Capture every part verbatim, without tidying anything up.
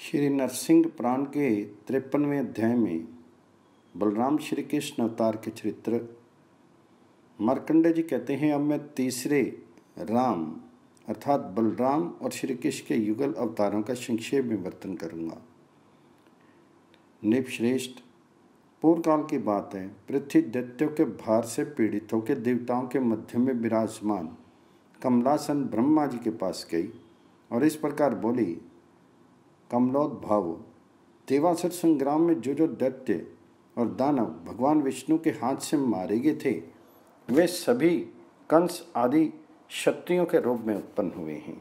श्री नरसिंह पुराण के तिरपनवें अध्याय में बलराम श्री कृष्ण अवतार के चरित्र। मार्कंडे जी कहते हैं, अब मैं तीसरे राम अर्थात बलराम और श्री कृष्ण के युगल अवतारों का संक्षेप में वर्णन करूँगा। नृपश्रेष्ठ, पूर्व काल की बात है। पृथ्वी दैत्यों के भार से पीड़ित होकर देवताओं के मध्य में विराजमान कमलासन ब्रह्मा जी के पास गई और इस प्रकार बोली, कमलोद्भव, देवासुर संग्राम में जो जो दैत्य और दानव भगवान विष्णु के हाथ से मारे गए थे, वे सभी कंस आदि क्षत्रियों के रूप में उत्पन्न हुए हैं।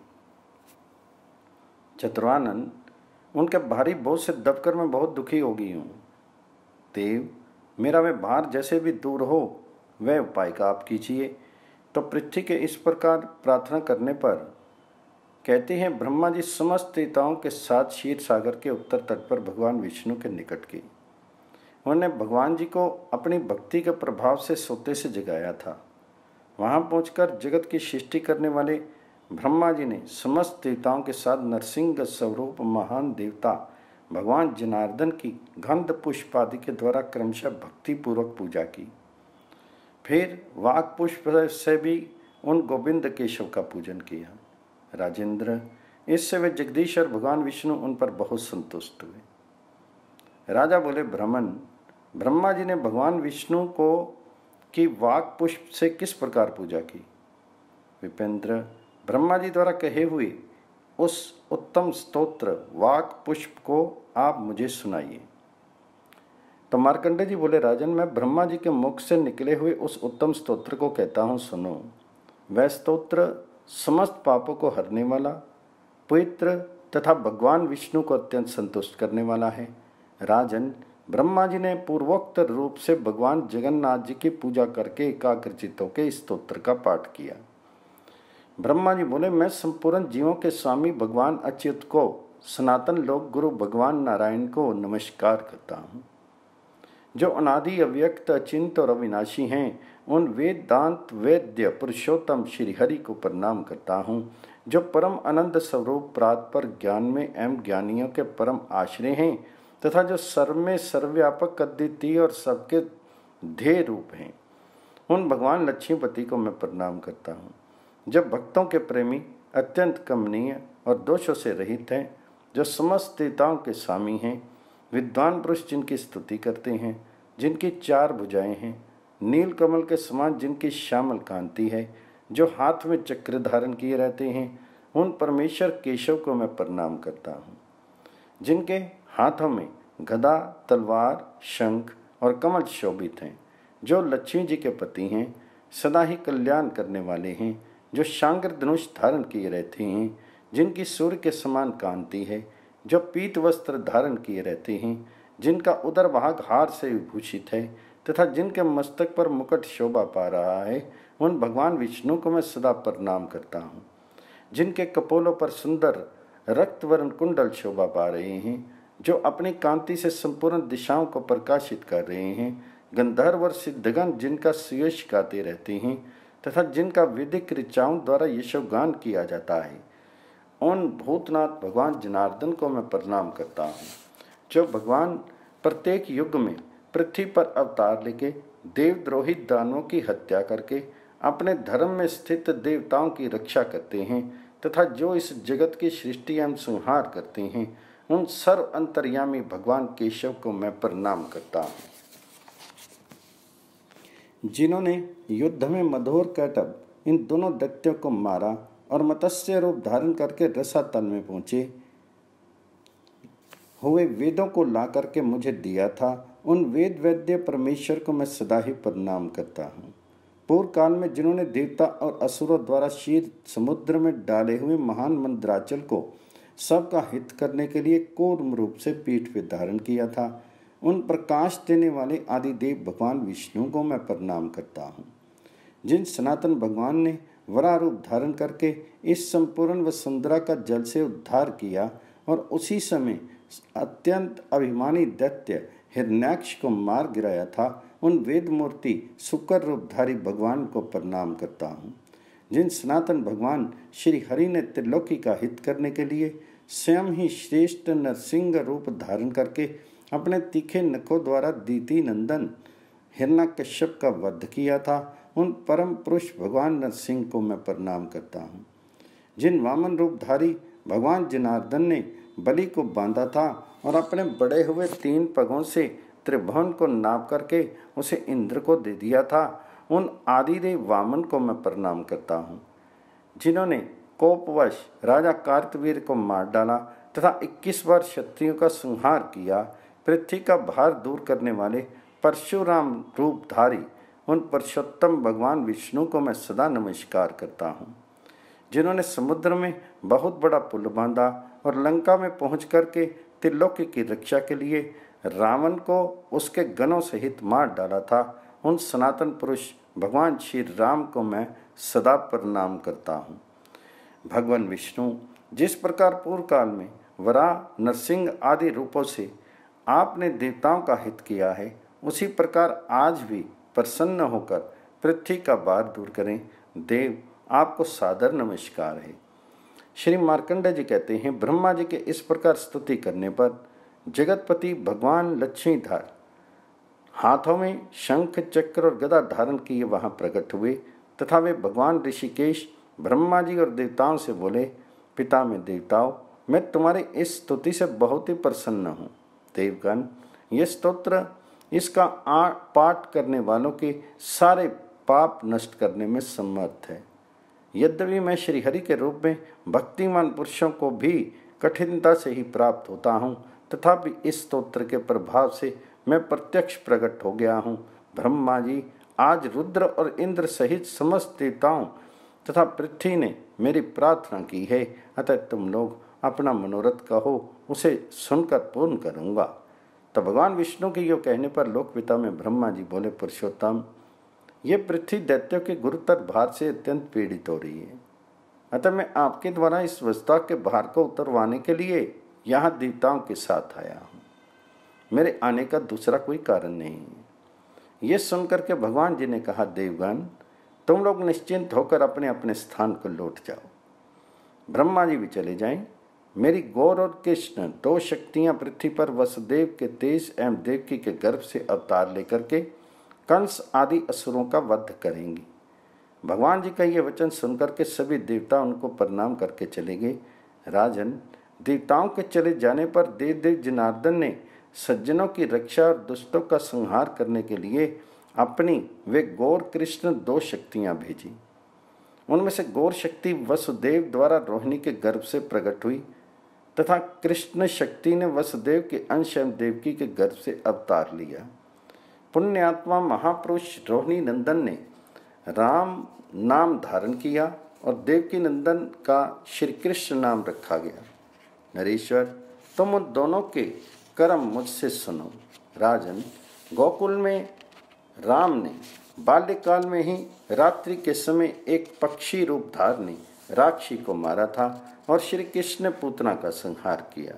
चतुरानन, उनके भारी बोझ से दबकर मैं बहुत दुखी हो गई हूँ। देव, मेरा वे भार जैसे भी दूर हो, वह उपाय का आप कीजिए। तो पृथ्वी के इस प्रकार प्रार्थना करने पर कहते हैं, ब्रह्मा जी समस्त देवताओं के साथ क्षीर सागर के उत्तर तट पर भगवान विष्णु के निकट गए। उन्होंने भगवान जी को अपनी भक्ति के प्रभाव से सोते से जगाया था। वहां पहुंचकर जगत की सृष्टि करने वाले ब्रह्मा जी ने समस्त देवताओं के साथ नरसिंह स्वरूप महान देवता भगवान जनार्दन की गंध पुष्प आदि के द्वारा क्रमशः भक्ति पूर्वक पूजा की। फिर वाक पुष्प से भी उन गोविंद केशव का पूजन किया। राजेंद्र, इससे वे जगदीश और भगवान विष्णु उन पर बहुत संतुष्ट हुए। राजा बोले, ब्राह्मण, ब्रह्मा जी ने भगवान विष्णु को की वाक पुष्प से किस प्रकार पूजा की? विपेंद्र, ब्रह्मा जी द्वारा कहे हुए उस उत्तम स्तोत्र वाक पुष्प को आप मुझे सुनाइए। तो मार्कंडे जी बोले, राजन, मैं ब्रह्मा जी के मुख से निकले हुए उस उत्तम स्तोत्र को कहता हूँ, सुनो। वह स्तोत्र समस्त पापों को हरने वाला, पवित्र तथा भगवान विष्णु को अत्यंत संतुष्ट करने वाला है। राजन, ब्रह्मा जी ने पूर्वोक्त रूप से भगवान जगन्नाथ जी की पूजा करके एकाग्रचित होकर इस स्तोत्र का पाठ किया। ब्रह्मा जी बोले, मैं संपूर्ण जीवों के स्वामी भगवान अच्युत को, सनातन लोक गुरु भगवान नारायण को नमस्कार करता हूँ, जो अनादि अव्यक्त अचिंत और अविनाशी हैं। उन वेदांत वेद्य पुरुषोत्तम श्री हरि को प्रणाम करता हूँ, जो परम आनंद स्वरूप प्रातपर ज्ञान में एवं ज्ञानियों के परम आश्रय हैं तथा जो सर्व में सर्वव्यापक अद्वितीय और सबके ध्येय रूप हैं। उन भगवान लक्ष्मीपति को मैं प्रणाम करता हूँ, जब भक्तों के प्रेमी, अत्यंत कमनीय और दोषों से रहित हैं, जो समस्त देवताओं के स्वामी हैं, विद्वान पुरुष जिनकी स्तुति करते हैं, जिनकी चार भुजाएं हैं, नील कमल के समान जिनकी श्यामल कांति है, जो हाथ में चक्र धारण किए रहते हैं, उन परमेश्वर केशव को मैं प्रणाम करता हूँ, जिनके हाथों में गदा, तलवार, शंख और कमल शोभित हैं, जो लक्ष्मी जी के पति हैं, सदा ही कल्याण करने वाले हैं, जो शांग्र धनुष धारण किए रहते हैं, जिनकी सूर्य के समान कांति है, जो पीत वस्त्र धारण किए रहते हैं, जिनका उदर भाग हार से विभूषित है तथा जिनके मस्तक पर मुकुट शोभा पा रहा है, उन भगवान विष्णु को मैं सदा प्रणाम करता हूँ, जिनके कपोलों पर सुंदर रक्तवर्ण कुंडल शोभा पा रहे हैं, जो अपनी कांति से संपूर्ण दिशाओं को प्रकाशित कर रहे हैं, गंधर्व और सिद्धगण जिनका सुयश गाते रहते हैं तथा जिनका वैदिक ऋचाओं द्वारा यशोगान किया जाता है, उन भूतनाथ भगवान जनार्दन को मैं प्रणाम करता हूँ, जो भगवान प्रत्येक युग में पृथ्वी पर अवतार लेके देवद्रोही दानवों की हत्या करके अपने धर्म में स्थित देवताओं की रक्षा करते हैं तथा जो इस जगत की सृष्टि एवं संहार करते हैं, उन सर्व अंतर्यामी भगवान केशव को मैं प्रणाम करता हूँ, जिन्होंने युद्ध में मधुर कैटभ इन दोनों दैत्यों को मारा और मत्स्य रूप धारण करके रसातल में पहुंचे हुए वेदों को ला करके मुझे दिया था। उन वेद वैद्य परमेश्वर को मैं सदा ही प्रणाम करता हूँ। पूर्व काल में जिन्होंने देवता और असुरों द्वारा क्षीर समुद्र में डाले हुए महान मंद्राचल को सबका हित करने के लिए कूर्म रूप से पीठ पे धारण किया था, उन प्रकाश देने वाले आदिदेव भगवान विष्णु को मैं प्रणाम करता हूँ, जिन सनातन भगवान ने वराह रूप धारण करके इस संपूर्ण वसुंधरा का जल से उद्धार किया और उसी समय अत्यंत अभिमानी दैत्य हिरण्याक्ष को मार गिराया था, उन वेद मूर्ति शुक्र रूपधारी भगवान को प्रणाम करता हूँ, जिन सनातन भगवान श्री हरि ने त्रिलोकी का हित करने के लिए स्वयं ही श्रेष्ठ नरसिंह रूप धारण करके अपने तीखे नखों द्वारा दीति नंदन हिरण्यकश्यप का वध किया था, उन परम पुरुष भगवान नरसिंह को मैं प्रणाम करता हूँ। जिन वामन रूपधारी भगवान जनार्दन ने बलि को बांधा था और अपने बड़े हुए तीन पगों से त्रिभुवन को नाप करके उसे इंद्र को दे दिया था, उन आदिदेव वामन को मैं प्रणाम करता हूँ। जिन्होंने कोपवश राजा कार्तवीर को मार डाला तथा इक्कीस बार क्षत्रियों का संहार किया, पृथ्वी का भार दूर करने वाले परशुराम रूपधारी उन पुरुषोत्तम भगवान विष्णु को मैं सदा नमस्कार करता हूँ। जिन्होंने समुद्र में बहुत बड़ा पुल बांधा और लंका में पहुँच करके त्रिलोकी की रक्षा के लिए रावण को उसके गणों सहित मार डाला था, उन सनातन पुरुष भगवान श्री राम को मैं सदा प्रणाम करता हूँ। भगवान विष्णु जिस प्रकार पूर्व काल में वराह नरसिंह आदि रूपों से आपने देवताओं का हित किया है, उसी प्रकार आज भी प्रसन्न होकर पृथ्वी का भार दूर करें। देव आपको सादर नमस्कार है। श्री मार्कंडेय जी कहते हैं, ब्रह्मा जी के इस प्रकार स्तुति करने पर जगतपति भगवान लक्ष्मीधर हाथों में शंख चक्र और गदा धारण किए वहां प्रकट हुए तथा वे भगवान ऋषिकेश ब्रह्मा जी और देवताओं से बोले, पिता में देवताओं, मैं तुम्हारी इस स्तुति से बहुत ही प्रसन्न हूँ। देवगण, ये स्तोत्र इसका पाठ करने वालों के सारे पाप नष्ट करने में समर्थ है। यद्यपि मैं श्रीहरि के रूप में भक्तिमान पुरुषों को भी कठिनता से ही प्राप्त होता हूँ, तथापि इस स्तोत्र के प्रभाव से मैं प्रत्यक्ष प्रकट हो गया हूँ। ब्रह्मा जी, आज रुद्र और इंद्र सहित समस्त देवताओं तथा पृथ्वी ने मेरी प्रार्थना की है, अतः तुम लोग अपना मनोरथ कहो, उसे सुनकर पूर्ण करूँगा। तो भगवान विष्णु के यो कहने पर लोकपिता में ब्रह्मा जी बोले, पुरुषोत्तम, ये पृथ्वी दैत्यों के गुरुतर भार से अत्यंत पीड़ित हो रही है, अतः मैं आपके द्वारा इस वस्ता के भार को उतरवाने के लिए यहाँ देवताओं के साथ आया हूँ। मेरे आने का दूसरा कोई कारण नहीं है। ये सुनकर के भगवान जी ने कहा, देवगण, तुम लोग निश्चिंत होकर अपने अपने स्थान को लौट जाओ। ब्रह्मा जी भी चले जाएं। मेरी गौर और कृष्ण दो शक्तियां पृथ्वी पर वसुदेव के तेज एवं देवकी के गर्भ से अवतार लेकर के कंस आदि असुरों का वध करेंगी। भगवान जी का ये वचन सुनकर के सभी देवता उनको प्रणाम करके चले गए। राजन, देवताओं के चले जाने पर देव देव जनार्दन ने सज्जनों की रक्षा और दुष्टों का संहार करने के लिए अपनी वे गौर कृष्ण दो शक्तियां भेजी। उनमें से गौर शक्ति वसुदेव द्वारा रोहिणी के गर्भ से प्रकट हुई तथा कृष्ण शक्ति ने वसुदेव के अंश एवं देवकी के गर्भ से अवतार लिया। पुण्यात्मा महापुरुष रोहिणी नंदन ने राम नाम धारण किया और देवकी नंदन का श्री कृष्ण नाम रखा गया। नरेश्वर, तुम उन दोनों के कर्म मुझसे सुनो। राजन, गोकुल में राम ने बाल्यकाल में ही रात्रि के समय एक पक्षी रूप धारने राक्षसी को मारा था और श्री कृष्ण ने पूतना का संहार किया।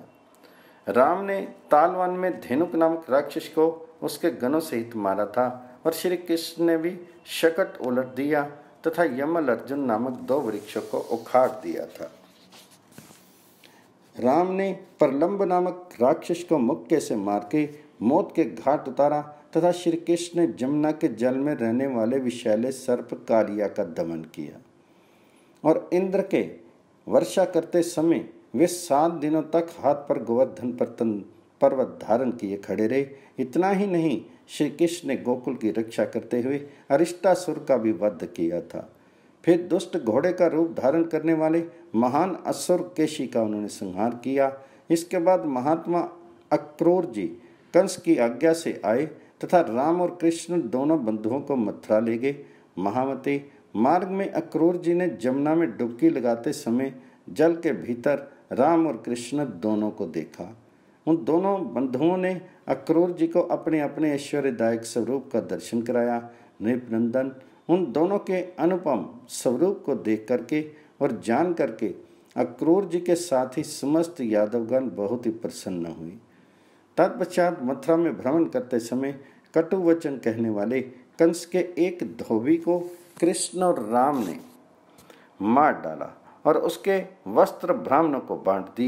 राम ने तालवन में धेनुक नामक राक्षस को उसके गणों सहित मारा था और श्री कृष्ण ने भी शकट उलट दिया तथा यमल अर्जुन नामक दो वृक्षों को उखाड़ दिया था। राम ने प्रलंब नामक राक्षस को मुक्के से मार के मौत के घाट उतारा तथा श्री कृष्ण ने जमुना के जल में रहने वाले विषैले सर्प कालिया का दमन किया और इंद्र के वर्षा करते समय वे सात दिनों तक हाथ पर गोवर्धन पर्वत धारण किए खड़े रहे। इतना ही नहीं, श्री कृष्ण ने गोकुल की रक्षा करते हुए अरिष्टासुर का भी वध किया था। फिर दुष्ट घोड़े का रूप धारण करने वाले महान असुर केशी का उन्होंने संहार किया। इसके बाद महात्मा अक्रूर जी कंस की आज्ञा से आए तथा राम और कृष्ण दोनों बंधुओं को मथुरा ले गए। महामती, मार्ग में अक्रूर जी ने जमुना में डुबकी लगाते समय जल के भीतर राम और कृष्ण दोनों को देखा। उन दोनों बंधुओं ने अक्रूर जी को अपने अपने ऐश्वर्यदायक स्वरूप का दर्शन कराया। नृपनंदन, उन दोनों के अनुपम स्वरूप को देख करके और जान करके अक्रूर जी के साथ ही समस्त यादवगण बहुत ही प्रसन्न हुए। तत्पश्चात मथुरा में भ्रमण करते समय कटु वचन कहने वाले कंस के एक धोबी को कृष्ण और राम ने मार डाला और उसके वस्त्र ब्राह्मणों को बांट दिए।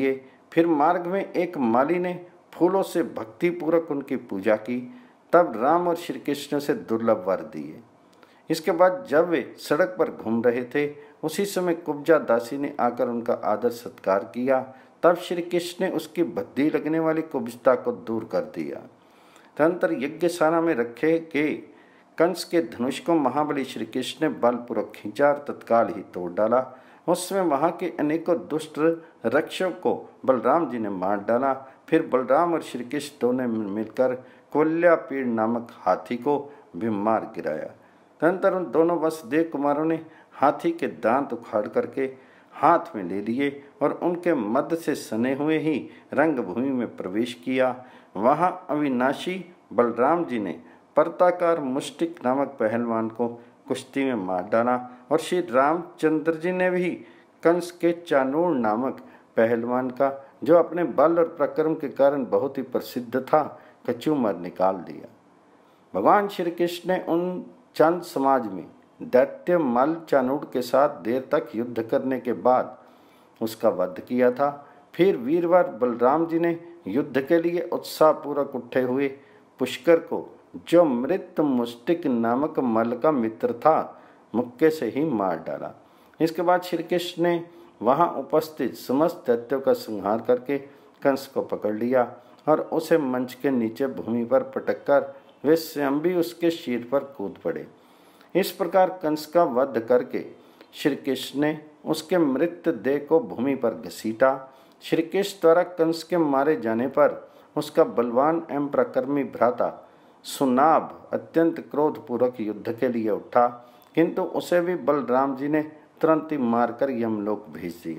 फिर मार्ग में एक माली ने फूलों से भक्तिपूर्वक उनकी पूजा की। तब राम और श्री कृष्ण से दुर्लभ वर दिए। इसके बाद जब वे सड़क पर घूम रहे थे, उसी समय कुब्जा दासी ने आकर उनका आदर सत्कार किया। तब श्री कृष्ण ने उसकी भद्दी लगने वाली कुब्जता को दूर कर दिया। तदनंतर यज्ञशाला में रखे के कंस के धनुष को महाबली श्री कृष्ण ने बलपूर्वक खींचा और तत्काल ही तोड़ डाला। उसमें वहां के अनेकों दुष्ट रक्षकों को बलराम जी ने मार डाला। फिर बलराम और श्री कृष्ण दोनों ने मिलकर कोल्यापीड़ नामक हाथी को भी मार गिराया। तदनंतर उन दोनों वसुदेव कुमारों ने हाथी के दांत उखाड़ करके हाथ में ले लिए और उनके मध्य से सने हुए ही रंगभूमि में प्रवेश किया। वहां अविनाशी बलराम जी ने पर्ताकार मुष्टिक नामक पहलवान को कुश्ती में मार डाला और श्री रामचंद्र जी ने भी कंस के चाणूर नामक पहलवान का, जो अपने बल और पराक्रम के कारण बहुत ही प्रसिद्ध था, कचूमर निकाल दिया। भगवान श्री कृष्ण ने उन चंद समाज में दैत्य मल चाणूर के साथ देर तक युद्ध करने के बाद उसका वध किया था। फिर वीरवार बलराम जी ने युद्ध के लिए उत्साहपूर्वक उठे हुए पुष्कर को, जो मृत मुष्टिक नामक मल का मित्र था, मुक्के से ही मार डाला। इसके बाद श्री कृष्ण ने वहां उपस्थित समस्त दैत्यों का संहार करके कंस को पकड़ लिया और उसे मंच के नीचे भूमि पर पटककर वे स्वयं भी उसके शीर पर कूद पड़े। इस प्रकार कंस का वध करके श्री कृष्ण ने उसके मृत देह को भूमि पर घसीटा। श्री कृष्ण द्वारा कंस के मारे जाने पर उसका बलवान एवं पराक्रमी भ्राता सुनाभ अत्यंत क्रोधपूर्वक युद्ध के लिए उठा, किंतु उसे भी बलराम जी ने तुरंत ही मारकर यमलोक भेज दिया।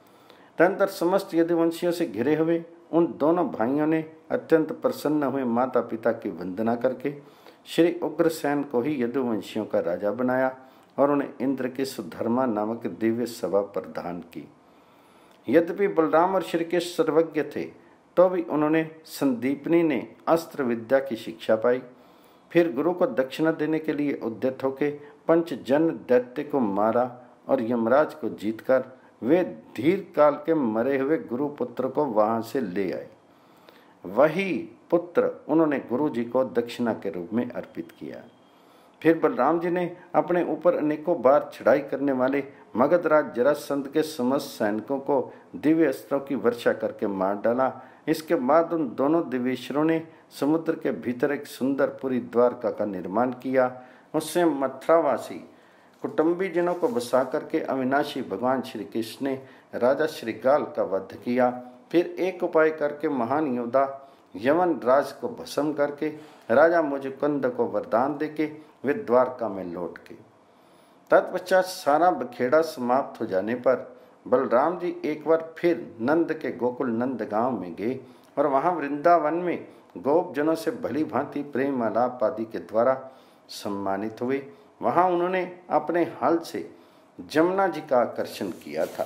तदनंतर समस्त यदुवंशियों से घिरे हुए उन दोनों भाइयों ने अत्यंत प्रसन्न हुए माता पिता की वंदना करके श्री उग्रसेन को ही यदुवंशियों का राजा बनाया और उन्हें इंद्र की सुधर्मा नामक दिव्य सभा प्रदान की। यद्यपि बलराम और श्री कृष्ण सर्वज्ञ थे, तो भी उन्होंने संदीपनी ने अस्त्र विद्या की शिक्षा पाई। फिर गुरु को दक्षिणा देने के लिए उद्यत होकर पंचजन दैत्य को मारा और यमराज को जीतकर वे धीर काल के मरे हुए गुरु पुत्र को वहां से ले आए। वही पुत्र उन्होंने गुरु जी को दक्षिणा के रूप में अर्पित किया। फिर बलराम जी ने अपने ऊपर अनेकों बार चढ़ाई करने वाले मगधराज जरासंध के समस्त सैनिकों को दिव्य अस्त्रों की वर्षा करके मार डाला। इसके बाद उन दोनों दिव्येश्वरों ने समुद्र के भीतर एक सुंदर पुरी द्वारका का निर्माण किया। उससे मथुरावासी कुटुंबी जनों को बसा करके अविनाशी भगवान श्री कृष्ण ने राजा श्रीगाल का वध किया। फिर एक उपाय करके महान योद्धा यवन राज को भस्म करके राजा मुजुकुंद को वरदान देके वे द्वारका में लौट गए। तत्पश्चात सारा बखेड़ा समाप्त हो जाने पर बलराम जी एक बार फिर नंद के गोकुल नंद गांव में गए और वहां वृंदावन में गोप जनों से भली भांति प्रेम आलाप आदि के द्वारा सम्मानित हुए। वहां उन्होंने अपने हल से जमुना जी का आकर्षण किया था।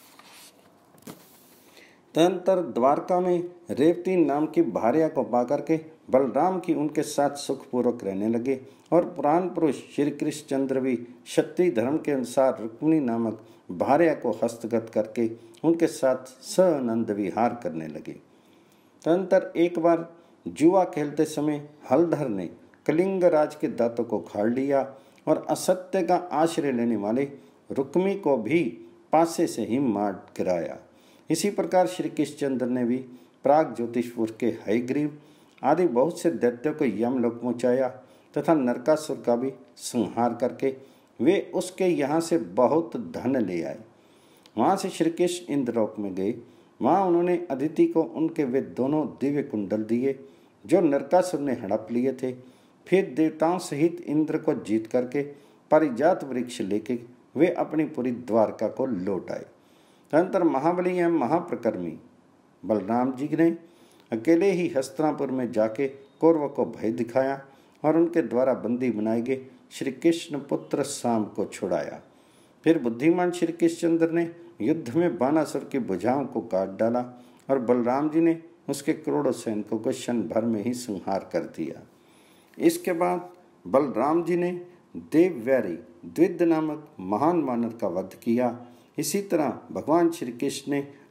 तदनंतर द्वारका में रेवती नाम की भार्या को पाकर के बलराम की उनके साथ सुखपूर्वक रहने लगे और पुराण पुरुष श्री कृष्णचंद्र भी क्षत्रिय धर्म के अनुसार रुक्मिणी नामक भार्या को हस्तगत करके उनके साथ सआनंद विहार करने लगे। तदनंतर एक बार जुआ खेलते समय हलधर ने कलिंग राज के दांतों को खाड़ लिया और असत्य का आश्रय लेने वाले रुक्मी को भी पासे से ही मार गिराया। इसी प्रकार श्री कृष्णचंद्र ने भी प्राग ज्योतिषपुर के हयग्रीव आदि बहुत से दैत्यों को यमलोक पहुँचाया तथा नरकासुर का भी संहार करके वे उसके यहाँ से बहुत धन ले आए। वहाँ से श्री कृष्ण इंद्रलोक में गए। वहाँ उन्होंने अदिति को उनके वे दोनों दिव्य कुंडल दिए जो नरकासुर ने हड़प लिए थे। फिर देवताओं सहित इंद्र को जीत करके पारिजात वृक्ष लेके वे अपनी पूरी द्वारका को लौट आए। तदनंतर महाबली एवं महाप्रकर्मी बलराम जी ने अकेले ही हस्तिनापुर में जाके कौरवों को भय दिखाया और उनके द्वारा बंदी बनाए गए श्री कृष्ण पुत्र शाम को छुड़ाया। फिर बुद्धिमान श्री कृष्णचंद्र ने युद्ध में बानासुर की भुजाओं को काट डाला और बलराम जी ने उसके करोड़ों सैनिकों को क्षण भर में ही संहार कर दिया। इसके बाद बलराम जी ने देवव्यारी द्विद नामक महान वानर का वध किया। इसी तरह भगवान श्री कृष्ण ने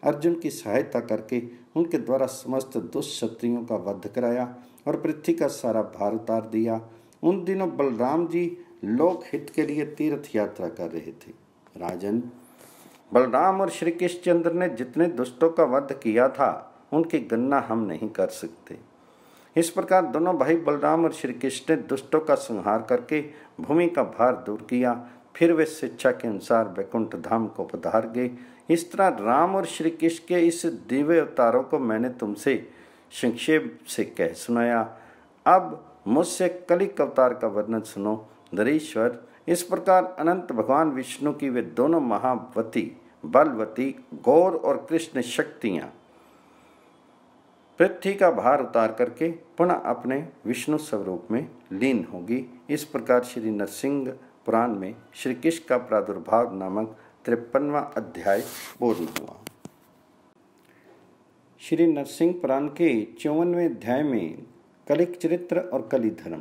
अर्जुन की सहायता करके उनके द्वारा समस्त दुष्क्षत्रियों का वध कराया और पृथ्वी का सारा भार उतार दिया। उन दिनों बलराम जी लोक हित के लिए तीर्थ यात्रा कर रहे थे। राजन, बलराम और श्री कृष्णचंद्र ने जितने दुष्टों का वध किया था उनकी गणना हम नहीं कर सकते। इस प्रकार दोनों भाई बलराम और श्री कृष्ण ने दुष्टों का संहार करके भूमि का भार दूर किया। फिर वे शिक्षा के अनुसार वैकुंठ धाम को पधार गए। इस तरह राम और श्री कृष्ण के इस दिव्य अवतारों को मैंने तुमसे संक्षेप से कह सुनाया। अब मुझसे कलिक अवतार का वर्णन सुनो। धरीश्वर, इस प्रकार अनंत भगवान विष्णु की वे दोनों महावती, बलवती, गौर और कृष्ण शक्तियाँ पृथ्वी का भार उतार करके पुनः अपने विष्णु स्वरूप में लीन होगी। इस प्रकार श्री नरसिंह पुराण में श्री कृष्ण का प्रादुर्भाव नामक तिरपनवा अध्याय पूर्ण हुआ। श्री नरसिंह पुराण के चौवनवें अध्याय में कलिक चरित्र और कली धर्म।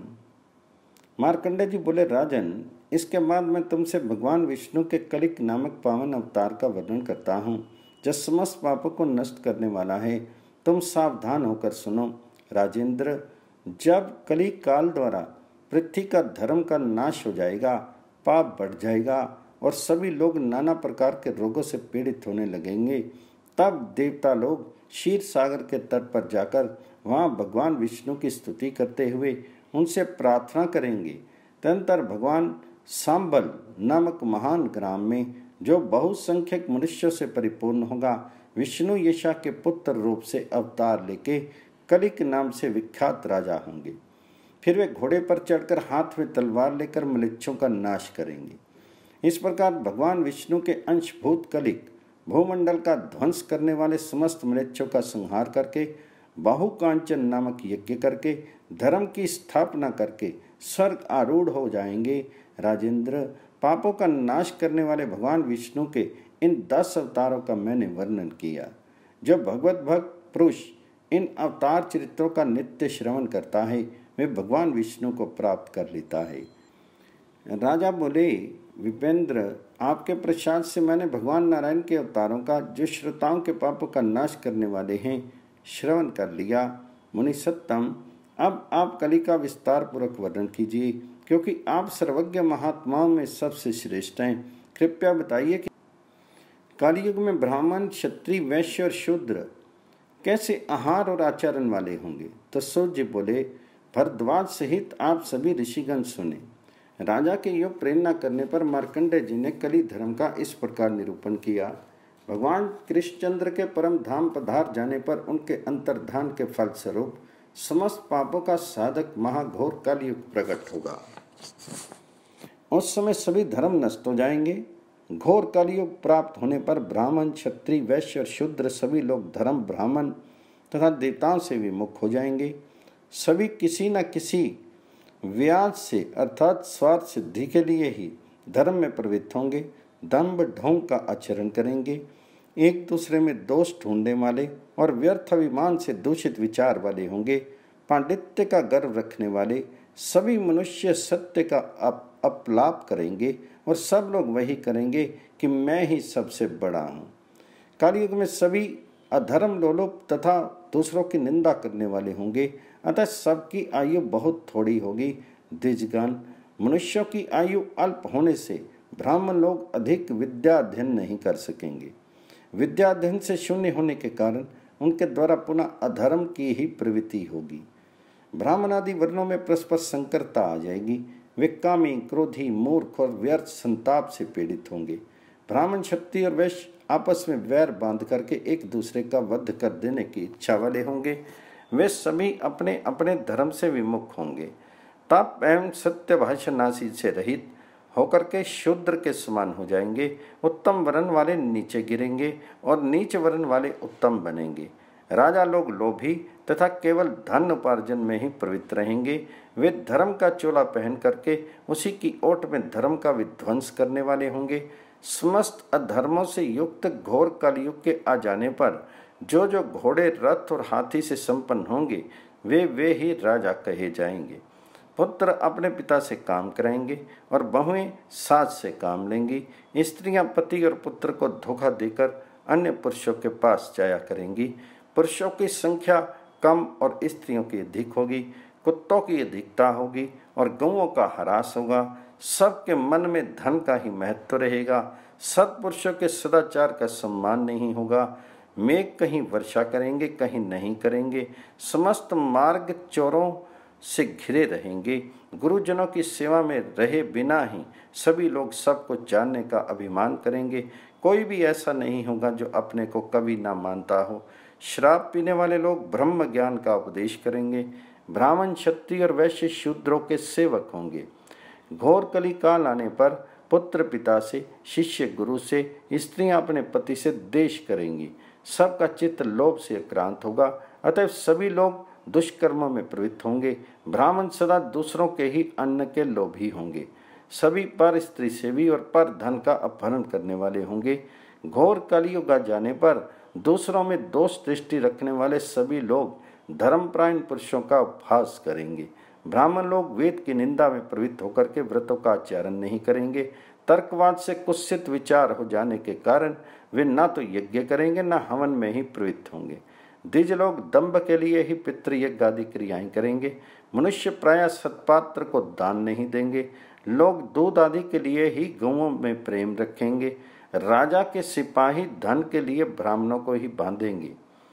मार्कंडे जी बोले, राजन, इसके बाद मैं तुमसे भगवान विष्णु के कलिक नामक पावन अवतार का वर्णन करता हूँ जो समस्त पापों को नष्ट करने वाला है। तुम सावधान होकर सुनो। राजेंद्र, जब कली काल द्वारा पृथ्वी का धर्म का नाश हो जाएगा, पाप बढ़ जाएगा और सभी लोग नाना प्रकार के रोगों से पीड़ित होने लगेंगे, तब देवता लोग क्षीर सागर के तट पर जाकर वहाँ भगवान विष्णु की स्तुति करते हुए उनसे प्रार्थना करेंगे। तदनंतर भगवान सांबल नामक महान ग्राम में, जो बहुसंख्यक मनुष्यों से परिपूर्ण होगा, विष्णु यशा के पुत्र रूप से अवतार लेके कलिक नाम से विख्यात राजा होंगे। फिर वे घोड़े पर चढ़कर हाथ में तलवार लेकर मलेच्छों का नाश करेंगे। इस प्रकार भगवान विष्णु के अंशभूत कलिक भूमंडल का ध्वंस करने वाले समस्त मलेच्छों का संहार करके बाहुकांचन नामक यज्ञ करके धर्म की स्थापना करके स्वर्ग आरूढ़ हो जाएंगे। राजेंद्र, पापों का नाश करने वाले भगवान विष्णु के इन दस अवतारों का मैंने वर्णन किया। जो भगवत भक्त पुरुष इन अवतार चरित्रों का नित्य श्रवण करता है, वे भगवान विष्णु को प्राप्त कर लेता है। राजा बोले, विपेंद्र, आपके प्रसाद से मैंने भगवान नारायण के अवतारों का, जो श्रोताओं के पापों का नाश करने वाले हैं, श्रवण कर लिया। मुनि सत्तम, अब आप कली का विस्तार पूर्वक वर्णन कीजिए, क्योंकि आप सर्वज्ञ महात्माओं में सबसे श्रेष्ठ हैं। कृपया बताइए कि कलयुग में ब्राह्मण, क्षत्रिय, वैश्य और शूद्र कैसे आहार और आचरण वाले होंगे। तो सूर्य बोले, भरद्वाज सहित आप सभी ऋषिगण सुने। राजा के योग प्रेरणा करने पर मार्कंडेय जी ने कली धर्म का इस प्रकार निरूपण किया। भगवान कृष्णचंद्र के परम धाम पधार जाने पर उनके अंतर्धान के फलस्वरूप समस्त पापों का साधक महाघोर कलयुग प्रकट होगा। उस समय सभी धर्म नष्ट हो जाएंगे। घोर कलयुग प्राप्त होने पर ब्राह्मण, क्षत्रिय, वैश्य और शूद्र सभी लोग धर्म, ब्राह्मण तथा देवताओं से विमुख हो जाएंगे। सभी किसी न किसी व्याज से अर्थात स्वार्थ सिद्धि के लिए ही धर्म में प्रवृत्त होंगे। दंभ ढोंग का आचरण करेंगे। एक दूसरे में दोष ढूंढने वाले और व्यर्थ अभिमान से दूषित विचार वाले होंगे। पांडित्य का गर्व रखने वाले सभी मनुष्य सत्य का अप, अपलाप करेंगे और सब लोग वही करेंगे कि मैं ही सबसे बड़ा हूँ। कलयुग में सभी अधर्म लोलुप तथा दूसरों की निंदा करने वाले होंगे, अतः सबकी आयु बहुत थोड़ी होगी। द्विजगण, मनुष्यों की आयु अल्प होने से ब्राह्मण लोग अधिक विद्या अध्ययन नहीं कर सकेंगे। विद्या अध्ययन से शून्य होने के कारण उनके द्वारा पुनः अधर्म की ही प्रवृत्ति होगी। ब्राह्मण आदि वर्णों में परस्पर संकरता आ जाएगी। वे कामी, क्रोधी, मूर्ख और व्यर्थ संताप से पीड़ित होंगे। ब्राह्मण, क्षत्रिय और वैश्य आपस में वैर बांध करके एक दूसरे का वध कर देने की इच्छा वाले होंगे। वे सभी अपने अपने धर्म से विमुख होंगे। तप एवं सत्य भाषणासी से रहित होकर के शूद्र के समान हो जाएंगे। उत्तम वर्ण वाले नीचे गिरेंगे और नीच वर्ण वाले उत्तम बनेंगे। राजा लोग लोभी तथा केवल धन उपार्जन में ही प्रवृत्त रहेंगे। वे धर्म का चोला पहन करके उसी की ओट में धर्म का विध्वंस करने वाले होंगे। समस्त अधर्मों से युक्त घोर कलयुग के आ जाने पर जो जो घोड़े, रथ और हाथी से संपन्न होंगे, वे वे ही राजा कहे जाएंगे। पुत्र अपने पिता से काम कराएंगे और बहुएं सास से काम लेंगी। स्त्रियां पति और पुत्र को धोखा देकर अन्य पुरुषों के पास जाया करेंगी। पुरुषों की संख्या कम और स्त्रियों की अधिक होगी। कुत्तों की अधिकता होगी और गौओं का ह्रास होगा। सबके मन में धन का ही महत्व रहेगा। सत्पुरुषों के सदाचार का सम्मान नहीं होगा। मेघ कहीं वर्षा करेंगे, कहीं नहीं करेंगे। समस्त मार्ग चोरों से घिरे रहेंगे। गुरुजनों की सेवा में रहे बिना ही सभी लोग सबको जानने का अभिमान करेंगे। कोई भी ऐसा नहीं होगा जो अपने को कभी ना मानता हो। शराब पीने वाले लोग ब्रह्म ज्ञान का उपदेश करेंगे। ब्राह्मण, क्षत्रिय और वैश्य शूद्रों के सेवक होंगे। घोर कली काल आने पर पुत्र पिता से, शिष्य गुरु से, स्त्रियां अपने पति से द्वेष करेंगी। सबका चित्त लोभ से आक्रांत होगा, अतः सभी लोग दुष्कर्मों में प्रवृत्त होंगे। ब्राह्मण सदा दूसरों के ही अन्न के लोभी होंगे। सभी पर स्त्री सेवी और पर धन का अपहरण करने वाले होंगे। घोर कलयुग आ जाने पर दूसरों में दोष दृष्टि रखने वाले सभी लोग धर्मपरायण पुरुषों का उपहास करेंगे। ब्राह्मण लोग वेद की निंदा में प्रवृत्त होकर के व्रतों का आचरण नहीं करेंगे। तर्कवाद से कुत्सित विचार हो जाने के कारण वे न तो यज्ञ करेंगे न हवन में ही प्रवृत्त होंगे। द्विज लोग दंभ के लिए ही पितृयज्ञ आदि क्रियाएं करेंगे। मनुष्य प्रायः सत्पात्र को दान नहीं देंगे। लोग दूध आदि के लिए ही गौओं में प्रेम रखेंगे। राजा के सिपाही धन के लिए ब्राह्मणों को ही बांधेंगे।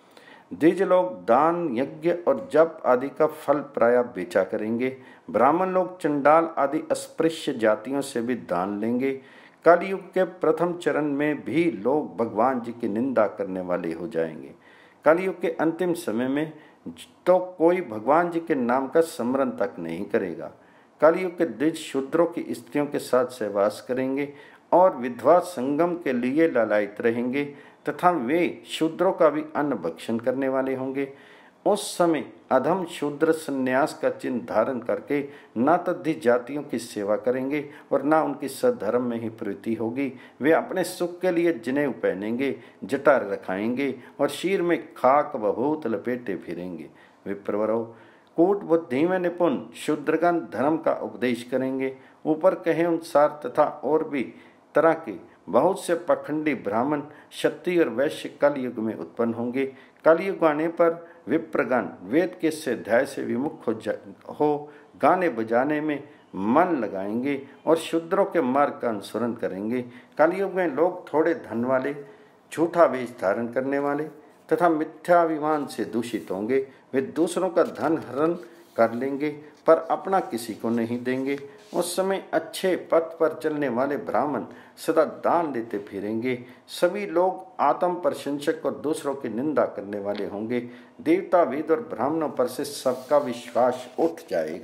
द्विज लोग दान, यज्ञ और जप आदि का फल प्रायः बेचा करेंगे। ब्राह्मण लोग चंडाल आदि अस्पृश्य जातियों से भी दान लेंगे। कलयुग के प्रथम चरण में भी लोग भगवान जी की निंदा करने वाले हो जाएंगे। कलयुग के अंतिम समय में तो कोई भगवान जी के नाम का स्मरण तक नहीं करेगा। कलयुग के द्विज शूद्रों की स्त्रियों के साथ सहवास करेंगे और विधवा संगम के लिए लालायित रहेंगे तथा वे शूद्रों का भी अन्न भक्षण करने वाले होंगे। उस समय अधम शूद्र संन्यास का चिन्ह धारण करके न तद्धि जातियों की सेवा करेंगे और न उनकी सद्धर्म में ही प्रवृत्ति होगी। वे अपने सुख के लिए जनेऊ पहनेंगे, जटा रखाएंगे और शीर में खाक बभूत लपेटे फिरेंगे। विप्रवरों, कूट बुद्धि में निपुण शूद्रगण धर्म का उपदेश करेंगे। ऊपर कहे अनुसार तथा और भी तरह के बहुत से पखंडी ब्राह्मण, क्षत्रिय और वैश्य कलयुग में उत्पन्न होंगे। कलयुग आने पर विप्रगण वेद के स्वाध्याय से विमुख हो, हो गाने बजाने में मन लगाएंगे और शूद्रों के मार्ग का अनुसरण करेंगे। कलयुग में लोग थोड़े धन वाले, झूठा वेश धारण करने वाले तथा मिथ्याभिमान से दूषित होंगे। वे दूसरों का धन हरण कर लेंगे पर अपना किसी को नहीं देंगे। उस समय अच्छे पथ पर चलने वाले ब्राह्मण सदा दान लेते फिरेंगे। सभी लोग आत्म प्रशंसक और दूसरों की निंदा करने वाले होंगे। देवता, वेद और ब्राह्मणों पर से सबका विश्वास उठ जाएगा।